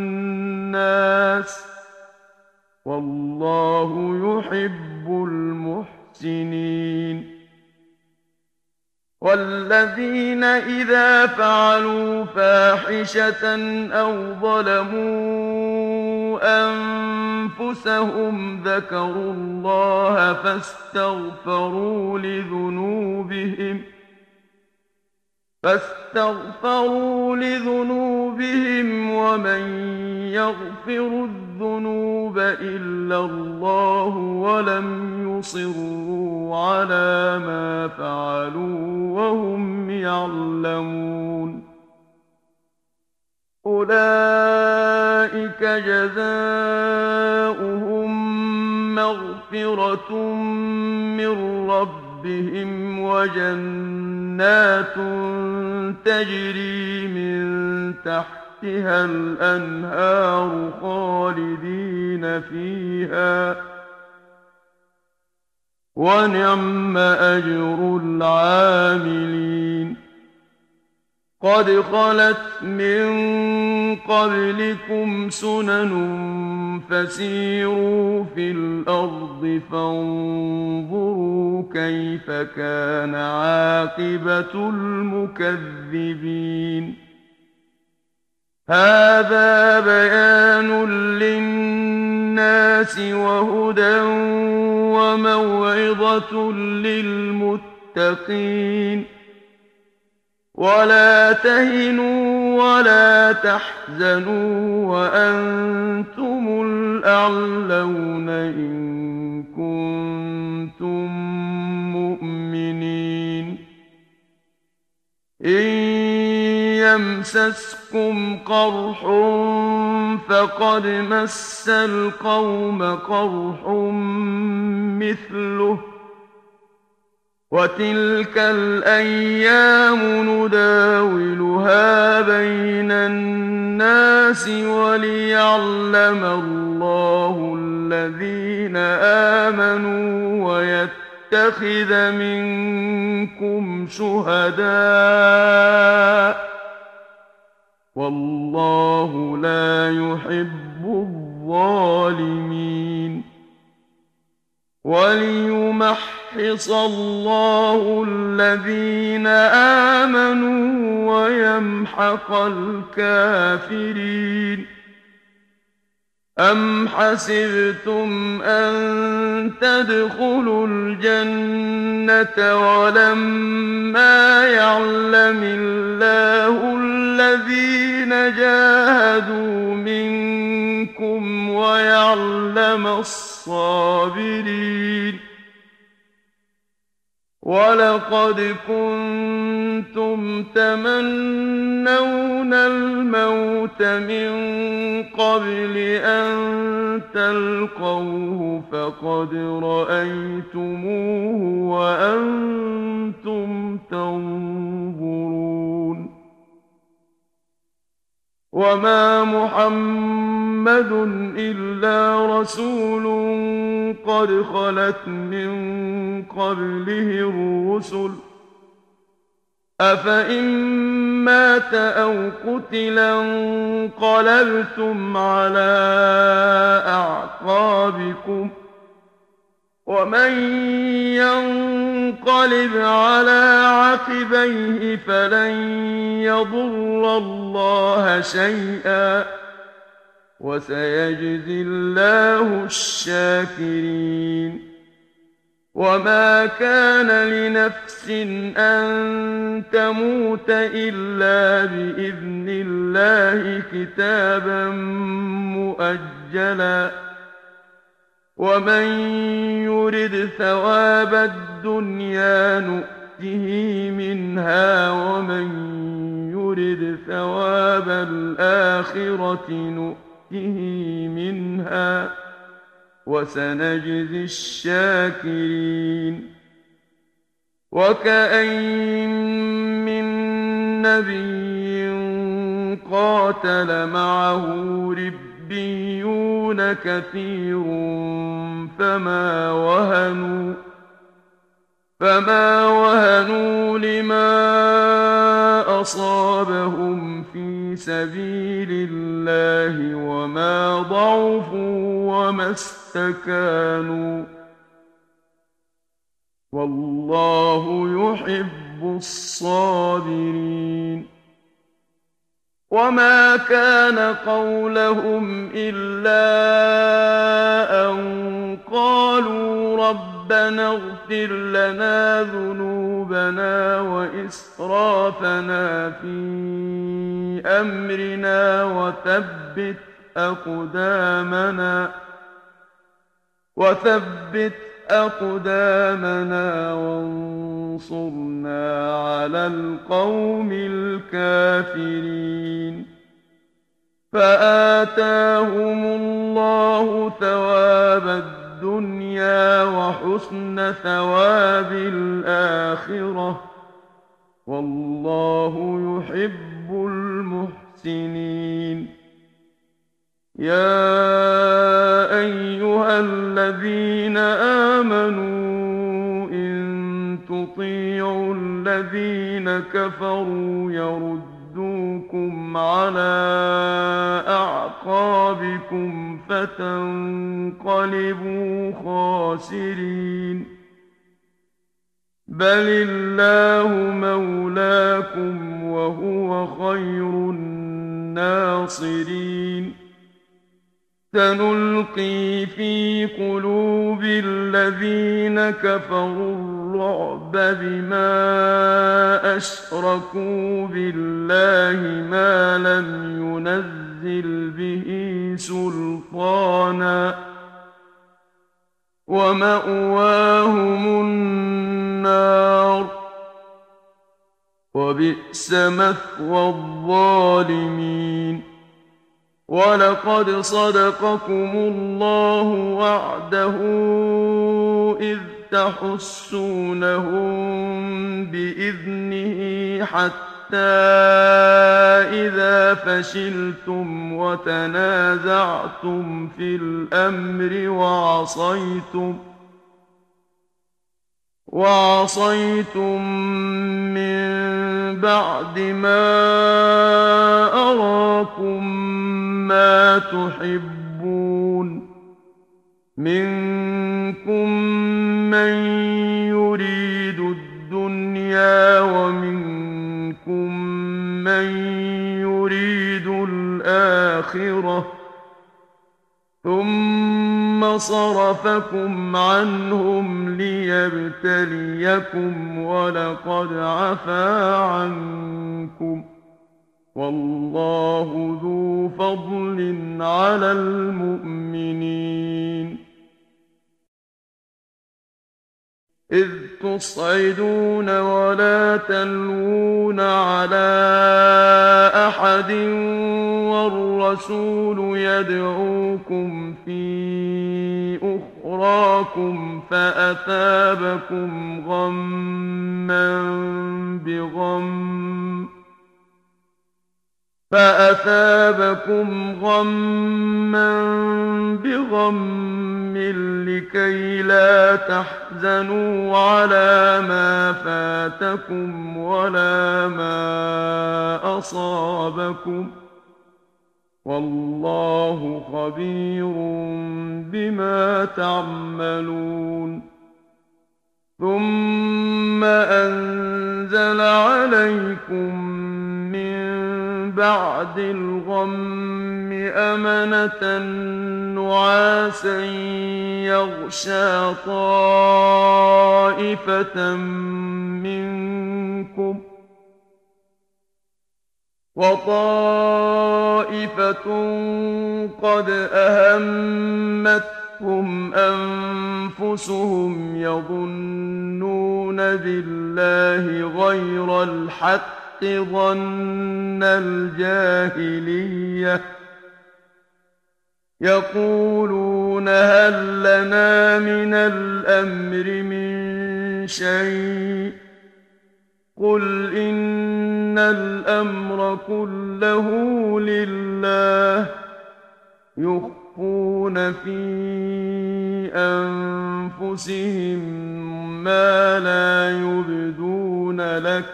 الناس والله يحب المحسنين والذين إذا فعلوا فاحشة أو ظلموا أنفسهم ذكروا الله فاستغفروا لذنوبهم ومن يغفر الذنوب إلا الله ولم يصروا على ما فعلوا وهم يعلمون أولئك جزاؤهم مغفرة من ربهم وجنات تجري من تحتها الأنهار خالدين فيها ونعم أجر العاملين قد خلت من قبلكم سنن فسيروا في الأرض فانظروا كيف كان عاقبة المكذبين هذا بيان للناس وهدى وموعظة للمتقين ولا تهنوا ولا تحزنوا وأنتم الأعلون إن كنتم مؤمنين إن يمسسكم قرح فقد مس القوم قرح مثله وتلك الأيام نداولها بين الناس وليعلم الله الذين آمنوا ويتخذ منكم شهداء والله لا يحب الظالمين وليمحص الله الذين آمنوا ويمحق الكافرين أم حسبتم أن تدخلوا الجنة ولما يعلم الله الذين جاهدوا منكم ويعلم الصابرين ولقد كنتم تمنون الموت من قبل أن تلقوه فقد رأيتموه وأنتم تنظرون وما محمد إلا رسول قد خلت من قبله الرسل أفإن مات أو قتلا انقلبتم على أعقابكم ومن ينقلب على عقبيه فلن يضر الله شيئا وسيجزي الله الشاكرين وما كان لنفس أن تموت إلا بإذن الله كتابا مؤجلا ومن يرد ثواب الدنيا نؤته منها ومن يرد ثواب الآخرة نؤته منها وسنجزي الشاكرين وكأين من نبي قاتل معه ربيون كثير فما وهنوا لما أصابهم في سبيل الله وما ضعفوا وما استكانوا والله يحب الصابرين وما كان قولهم إلا أن قالوا ربنا اغفر لنا ذنوبنا وإسرافنا في أمرنا وثبت أقدامنا وانصرنا على القوم الكافرين فآتاهم الله ثواب الدنيا وحسن ثواب الآخرة والله يحب المحسنين يا أيها الذين آمنوا إن تطيعوا الذين كفروا يردوكم على أعقابكم فتنقلبوا خاسرين بل الله مولاكم وهو خير الناصرين سنلقي في قلوب الذين كفروا الرعب بما أشركوا بالله ما لم ينزل به سلطانا ومأواهم النار وبئس مثوى الظالمين ولقد صدقكم الله وعده إذ تحسونهم بإذنه حتى إذا فشلتم وتنازعتم في الأمر وعصيتم من بعد ما أراكم ما تحبون منكم من يريد الدنيا ومنكم من يريد الآخرة ثم صرفكم عنهم ليبتليكم ولقد عفا عنكم والله ذو فضل على المؤمنين إذ تصعدون ولا تلوون على أحد والرسول يدعوكم في أخراكم فأثابكم غما فأثابكم غما بغم لكي لا تحزنوا على ما فاتكم ولا ما أصابكم والله خبير بما تعملون ثم أنزل عليكم من بعد الغم أمنة نعاسا يغشى طائفة منكم وطائفة قد أهمتهم أنفسهم يظنون بالله غير الحق ظن الجاهلية يقولون هل لنا من الأمر من شيء قل إن الأمر كله لله يخفون في أنفسهم ما لا يبدون لك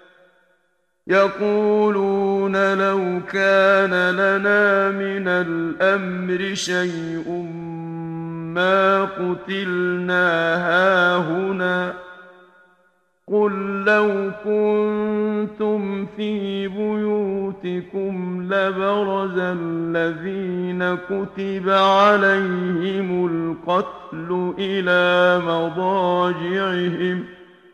يقولون لو كان لنا من الأمر شيء ما قتلنا هاهنا قل لو كنتم في بيوتكم لبرز الذين كتب عليهم القتل إلى مضاجعهم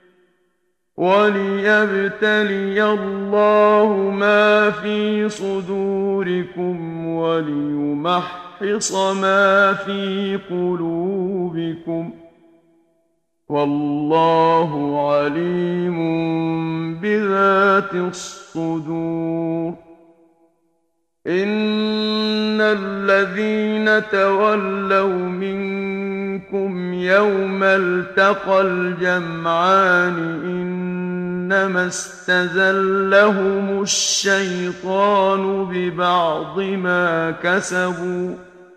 وليبتلي الله ما في صدوركم وليمحص ما في قلوبكم والله عليم بذات الصدور إن الذين تولوا منكم يوم التقى الجمعان إنما استزلهم الشيطان ببعض ما كسبوا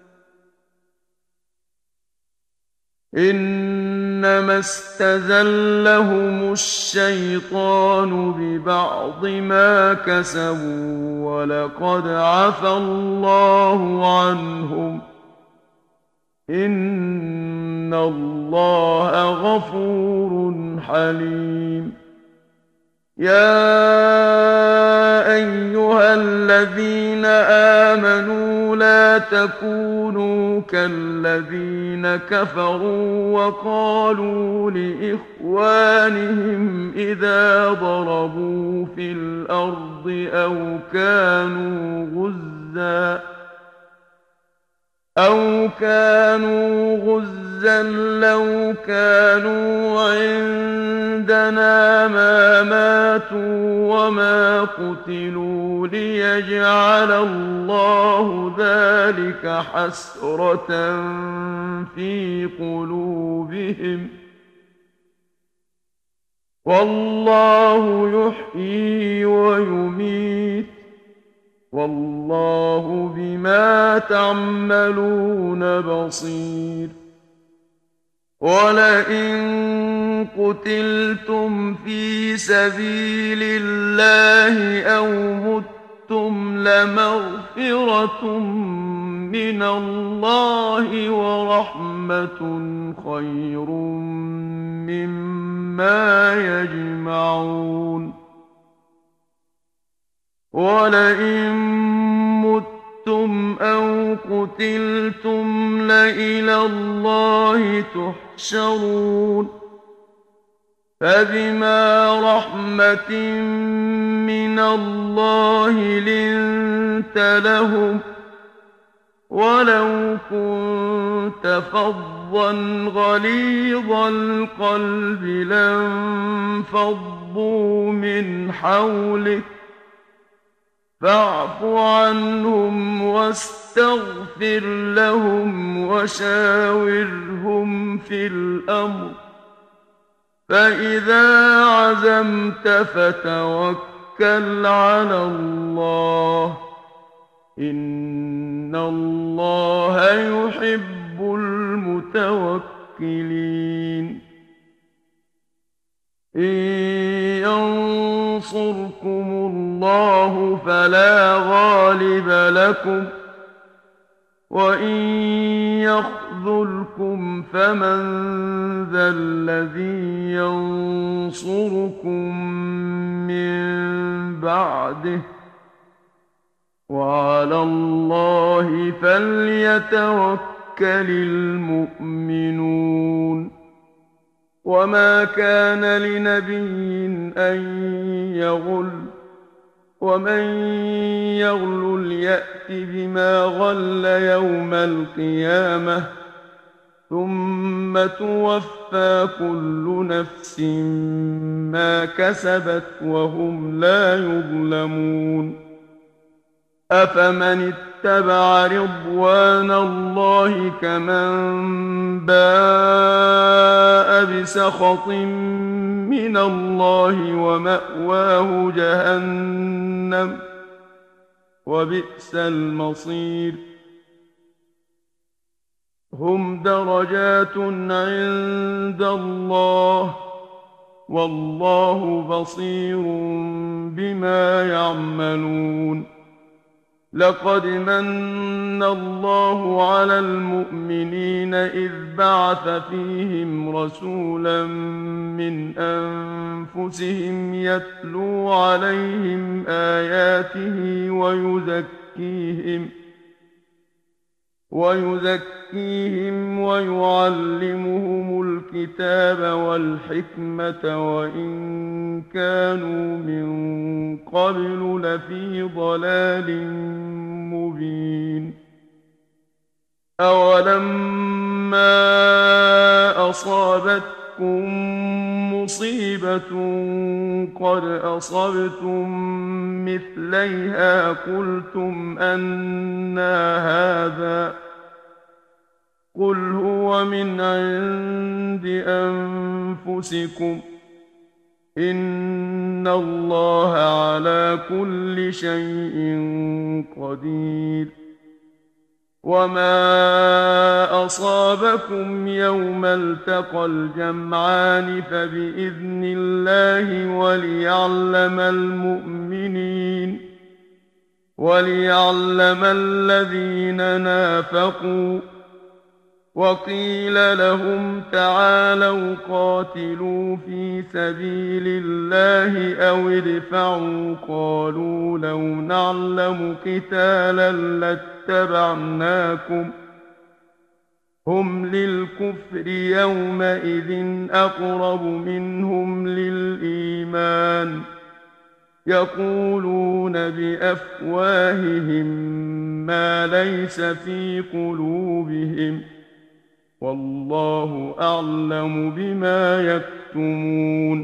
إنما استزلهم الشيطان ببعض ما كسبوا ولقد عفى الله عنهم إن الله غفور حليم يا أيها الذين آمنوا لا تكونوا كالذين كفروا وقالوا لإخوانهم إذا ضربوا في الأرض أو كانوا غزا لو كانوا عندنا ما ماتوا وما قتلوا ليجعل الله ذلك حسرة في قلوبهم والله يحيي ويميت والله بما تعملون بصير ولئن قتلتم في سبيل الله أو متم لمغفرة من الله ورحمة خير مما يجمعون ولئن متم أو قتلتم لإلى الله تحشرون فبما رحمة من الله لنت لهم ولو كنت فظا غليظ القلب لانفضوا من حولك فاعف عنهم واستغفر لهم وشاورهم في الأمر فإذا عزمت فتوكل وتوكل على الله إن الله يحب المتوكلين إن ينصركم الله فلا غالب لكم وإن يخذلكم فمن ذا الذي ينصركم من بعده وعلى الله فليتوكل المؤمنون وما كان لنبي أن يغل ومن يغلل يأت بما غل يوم القيامة ثم توفى كل نفس ما كسبت وهم لا يظلمون أفمن اتبع رضوان الله كمن باء بسخط من الله ومأواه جهنم وبئس المصير هم درجات عند الله والله بصير بما يعملون لقد من الله على المؤمنين إذ بعث فيهم رسولا من أنفسهم يتلو عليهم آياته ويزكيهم ويعلمهم الكتاب والحكمة وإن كانوا من قبل لفي ضلال مبين أولما أصابتكم مصيبة قد أصبتم مثليها قلتم أنى هذا قل هو من عند أنفسكم إن الله على كل شيء قدير وما أصابكم يوم التقى الجمعان فبإذن الله وليعلم الذين نافقوا وقيل لهم تعالوا قاتلوا في سبيل الله أو ادفعوا قالوا لو نعلم قتالا لاتبعناكم هم للكفر يومئذ أقرب منهم للإيمان يقولون بأفواههم ما ليس في قلوبهم والله أعلم بما يكتمون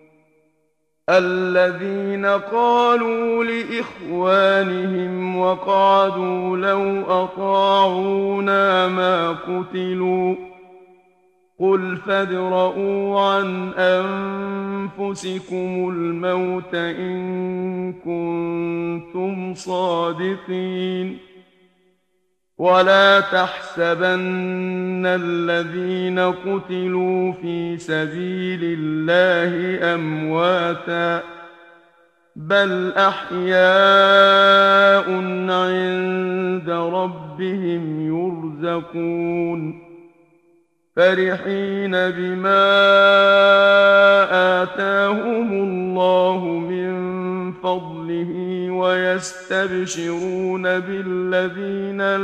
الذين قالوا لإخوانهم وقعدوا لو أطاعونا ما قتلوا قل فادرءوا عن أنفسكم الموت إن كنتم صادقين ولا تحسبن الذين قتلوا في سبيل الله أمواتا بل أحياء عند ربهم يرزقون فرحين بما آتاهم الله من فضله ويستبشرون بالذين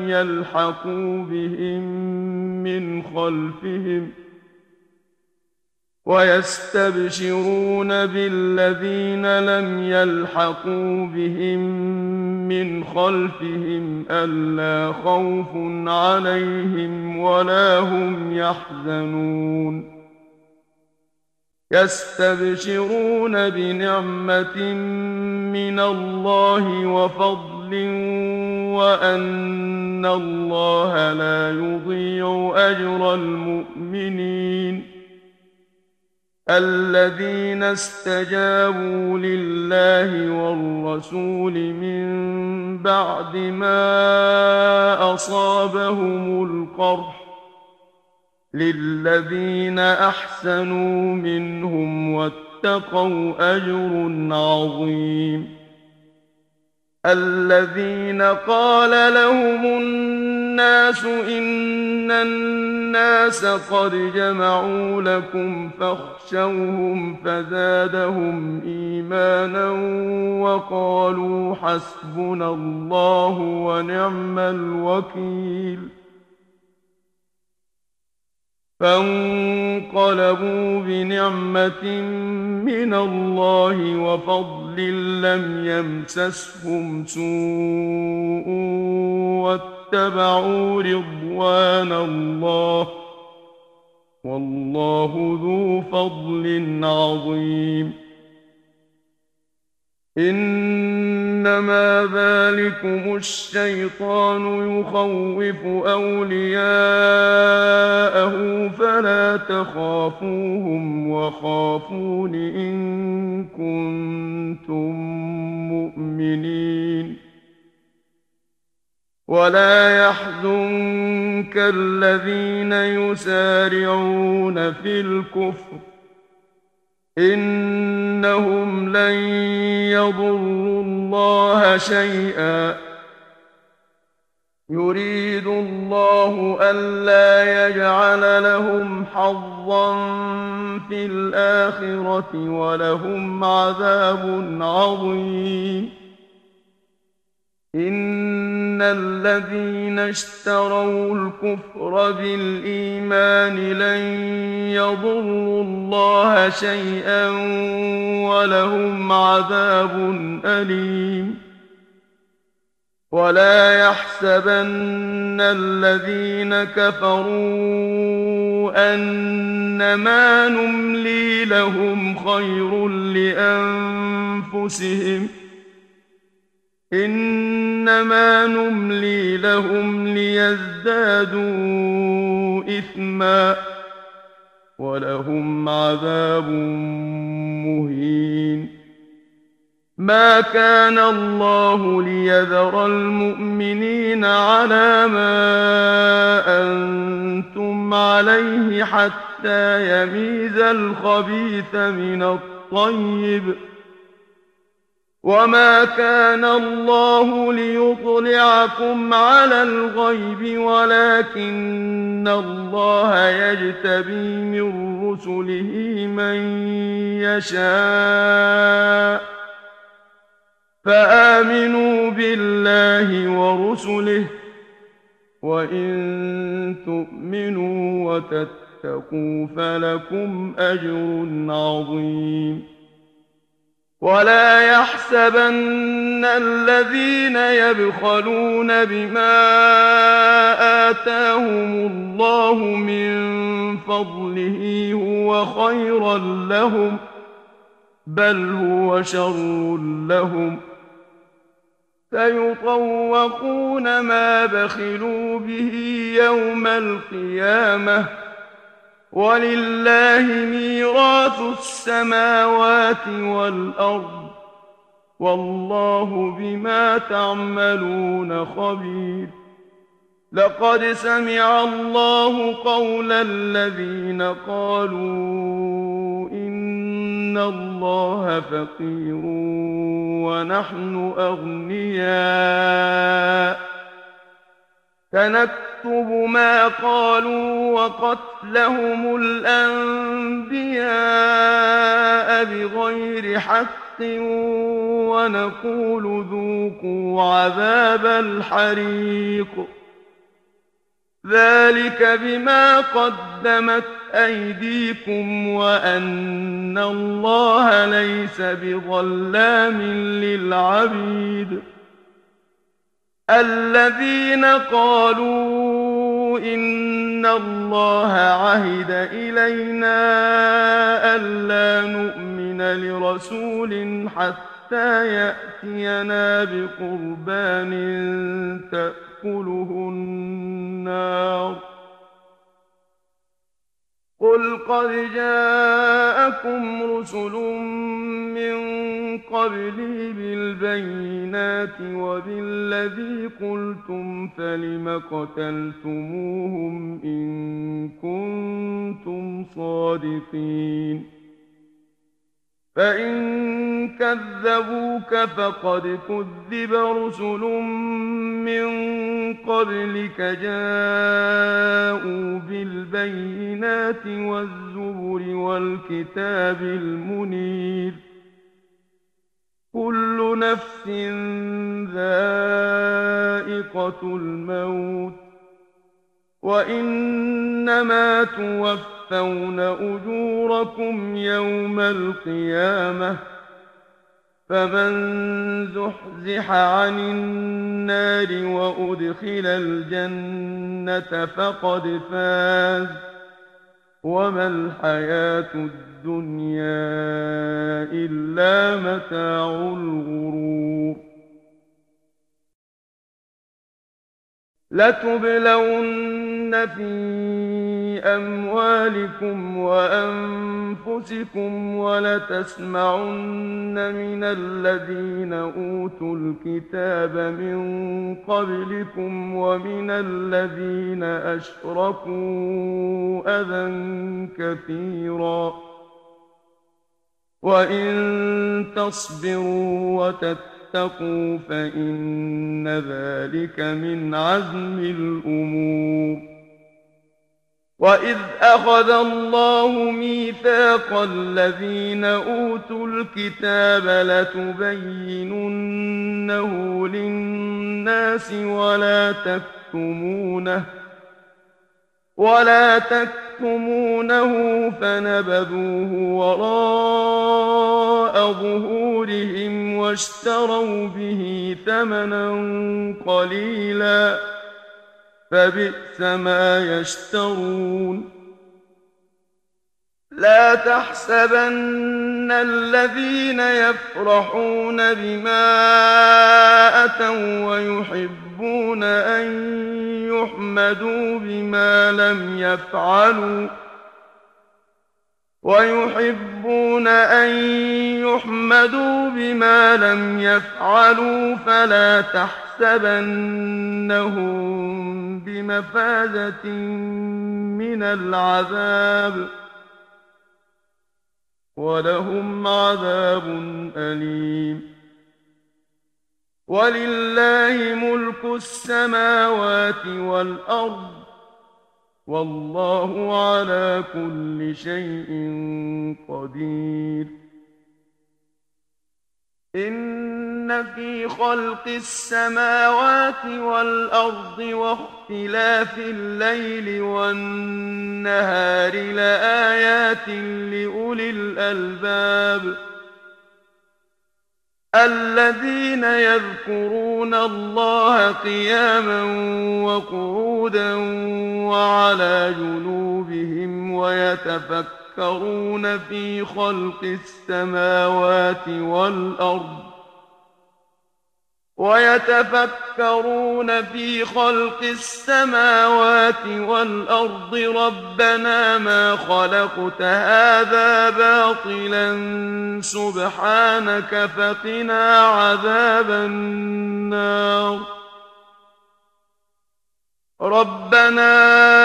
لم يلحقوا بهم من خلفهم ألا خوف عليهم ولا هم يحزنون يستبشرون بنعمة من الله وفضل وأن الله لا يضيع أجر المؤمنين الذين استجابوا لله والرسول من بعد ما أصابهم القرح للذين أحسنوا منهم واتقوا أجر عظيم الذين قال لهم الناس إن الناس قد جمعوا لكم فاخشوهم فزادهم إيمانا وقالوا حسبنا الله ونعم الوكيل فانقلبوا بنعمة من الله وفضل لم يمسسهم سوء واتبعوا رضوان الله والله ذو فضل عظيم إنما ذلكم الشيطان يخوف أولياءه فلا تخافوهم وخافون إن كنتم مؤمنين ولا يحزنك الذين يسارعون في الكفر إنهم لن يضروا الله شيئا يريد الله ألا يجعل لهم حظا في الآخرة ولهم عذاب عظيم إن الذين اشتروا الكفر بالإيمان لن يضروا الله شيئا ولهم عذاب أليم ولا يحسبن الذين كفروا أنما نملي لهم خير لأنفسهم إنما نملي لهم ليزدادوا إثما ولهم عذاب مهين ما كان الله ليذر المؤمنين على ما أنتم عليه حتى يميز الخبيث من الطيب وما كان الله ليطلعكم على الغيب ولكن الله يجتبي من رسله من يشاء فآمنوا بالله ورسله وإن تؤمنوا وتتقوا فلكم أجر عظيم ولا يحسبن الذين يبخلون بما آتاهم الله من فضله هو خيرا لهم بل هو شر لهم سيطوقون ما بخلوا به يوم القيامة ولله ميراث السماوات والأرض والله بما تعملون خبير لقد سمع الله قول الذين قالوا إن الله فقير ونحن أغنياء سنكتب ما قالوا وقتلهم الأنبياء بغير حق ونقول ذوقوا عذاب الحريق ذلك بما قدمت أيديكم وأن الله ليس بظلام للعبيد الذين قالوا إن الله عهد إلينا ألا نؤمن لرسول حتى يأتينا بقربان تأكله النار قل قد جاءكم رسل من قبلي بالبينات وبالذي قلتم فلم قتلتموهم إن كنتم صادقين فإن كذبوك فقد كذب رسل من قبلك جاءوا بالبينات والزبر والكتاب المنير كل نفس ذائقة الموت وإنما توفون أجوركم يوم القيامة فمن زحزح عن النار وأدخل الجنة فقد فاز وما الحياة الدنيا إلا متاع الغرور لتبلون في أموالكم وأنفسكم ولتسمعن من الذين أوتوا الكتاب من قبلكم ومن الذين أشركوا أذى كثيرا وإن تصبروا وتتقوا فإن ذلك من عزم الأمور وإذ أخذ الله ميثاق الذين أوتوا الكتاب لتبيننه للناس ولا تكتمونه فنبذوه وراء ظهورهم واشتروا به ثمنا قليلا فبئس ما يشترون لا تحسبن الذين يفرحون بما أتوا ويحبون أن يحمدوا بما لم يفعلوا فلا تحسبنهم بمفازة من العذاب ولهم عذاب أليم ولله ملك السماوات والأرض والله على كل شيء قدير إن في خلق السماوات والأرض واختلاف الليل والنهار لآيات لأولي الألباب الذين يذكرون الله قياما وقعودا وعلى جنوبهم ويتفكرون في خلق السماوات والأرض ربنا ما خلقت هذا باطلا سبحانك فقنا عذاب النار ربنا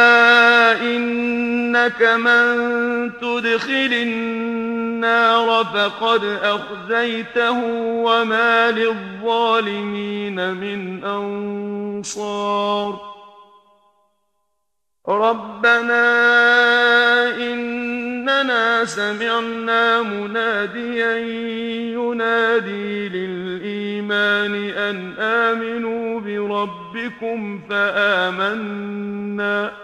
إنك من تدخل النار فقد أخزيته وما للظالمين من أنصار ربنا إننا سمعنا مناديا ينادي للإيمان أن آمنوا بربكم فآمنا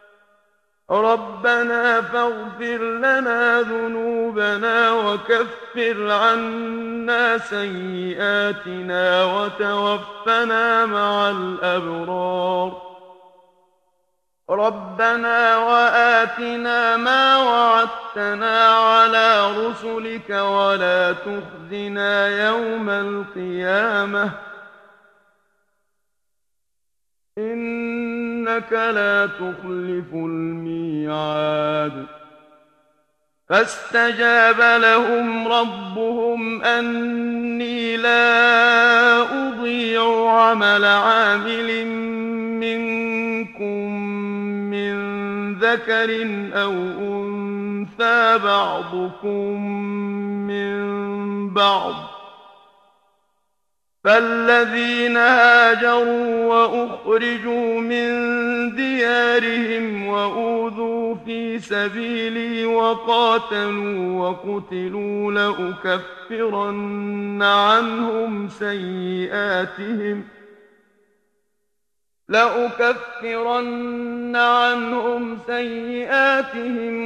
ربنا فاغفر لنا ذنوبنا وكفر عنا سيئاتنا وتوفنا مع الأبرار ربنا وآتنا ما وعدتنا على رسلك ولا تخزنا يوم القيامة إنك لا تخلف الميعاد فاستجاب لهم ربهم أني لا أضيع عمل عامل منكم من ذكر أو أنثى بعضكم من بعض فالذين هاجروا وأخرجوا من ديارهم وأوذوا في سبيلي وقاتلوا وقتلوا لأكفرن عنهم سيئاتهم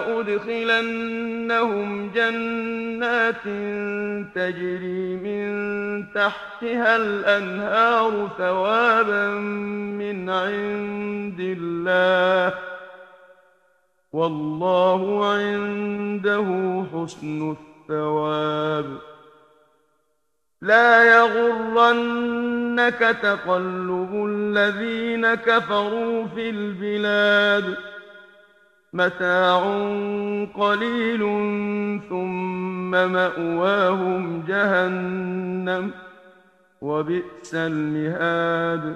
ولأدخلنهم جنات تجري من تحتها الأنهار ثوابا من عند الله والله عنده حسن الثواب لا يغرنك تقلب الذين كفروا في البلاد متاع قليل ثم مأواهم جهنم وبئس المهاد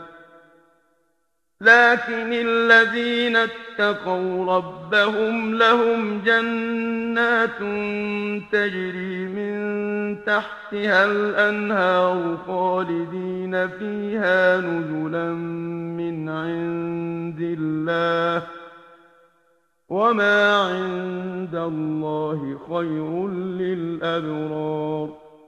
لكن الذين اتقوا ربهم لهم جنات تجري من تحتها الأنهار خالدين فيها نزلا من عند الله وما عند الله خير للأبرار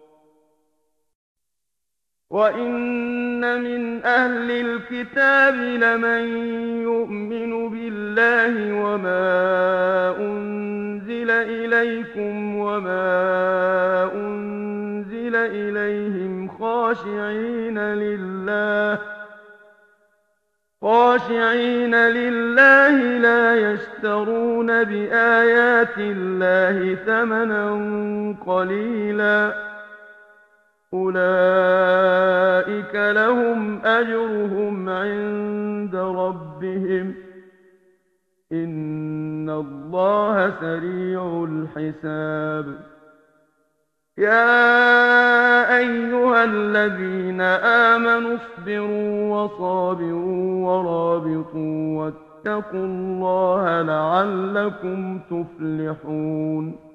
وإن من أهل الكتاب لمن يؤمن بالله وما أنزل إليكم وما أنزل إليهم خاشعين لله لا يشترون بآيات الله ثمنا قليلا أولئك لهم أجرهم عند ربهم إن الله سريع الحساب يا أيها الذين آمنوا اصبروا وصابروا ورابطوا واتقوا الله لعلكم تفلحون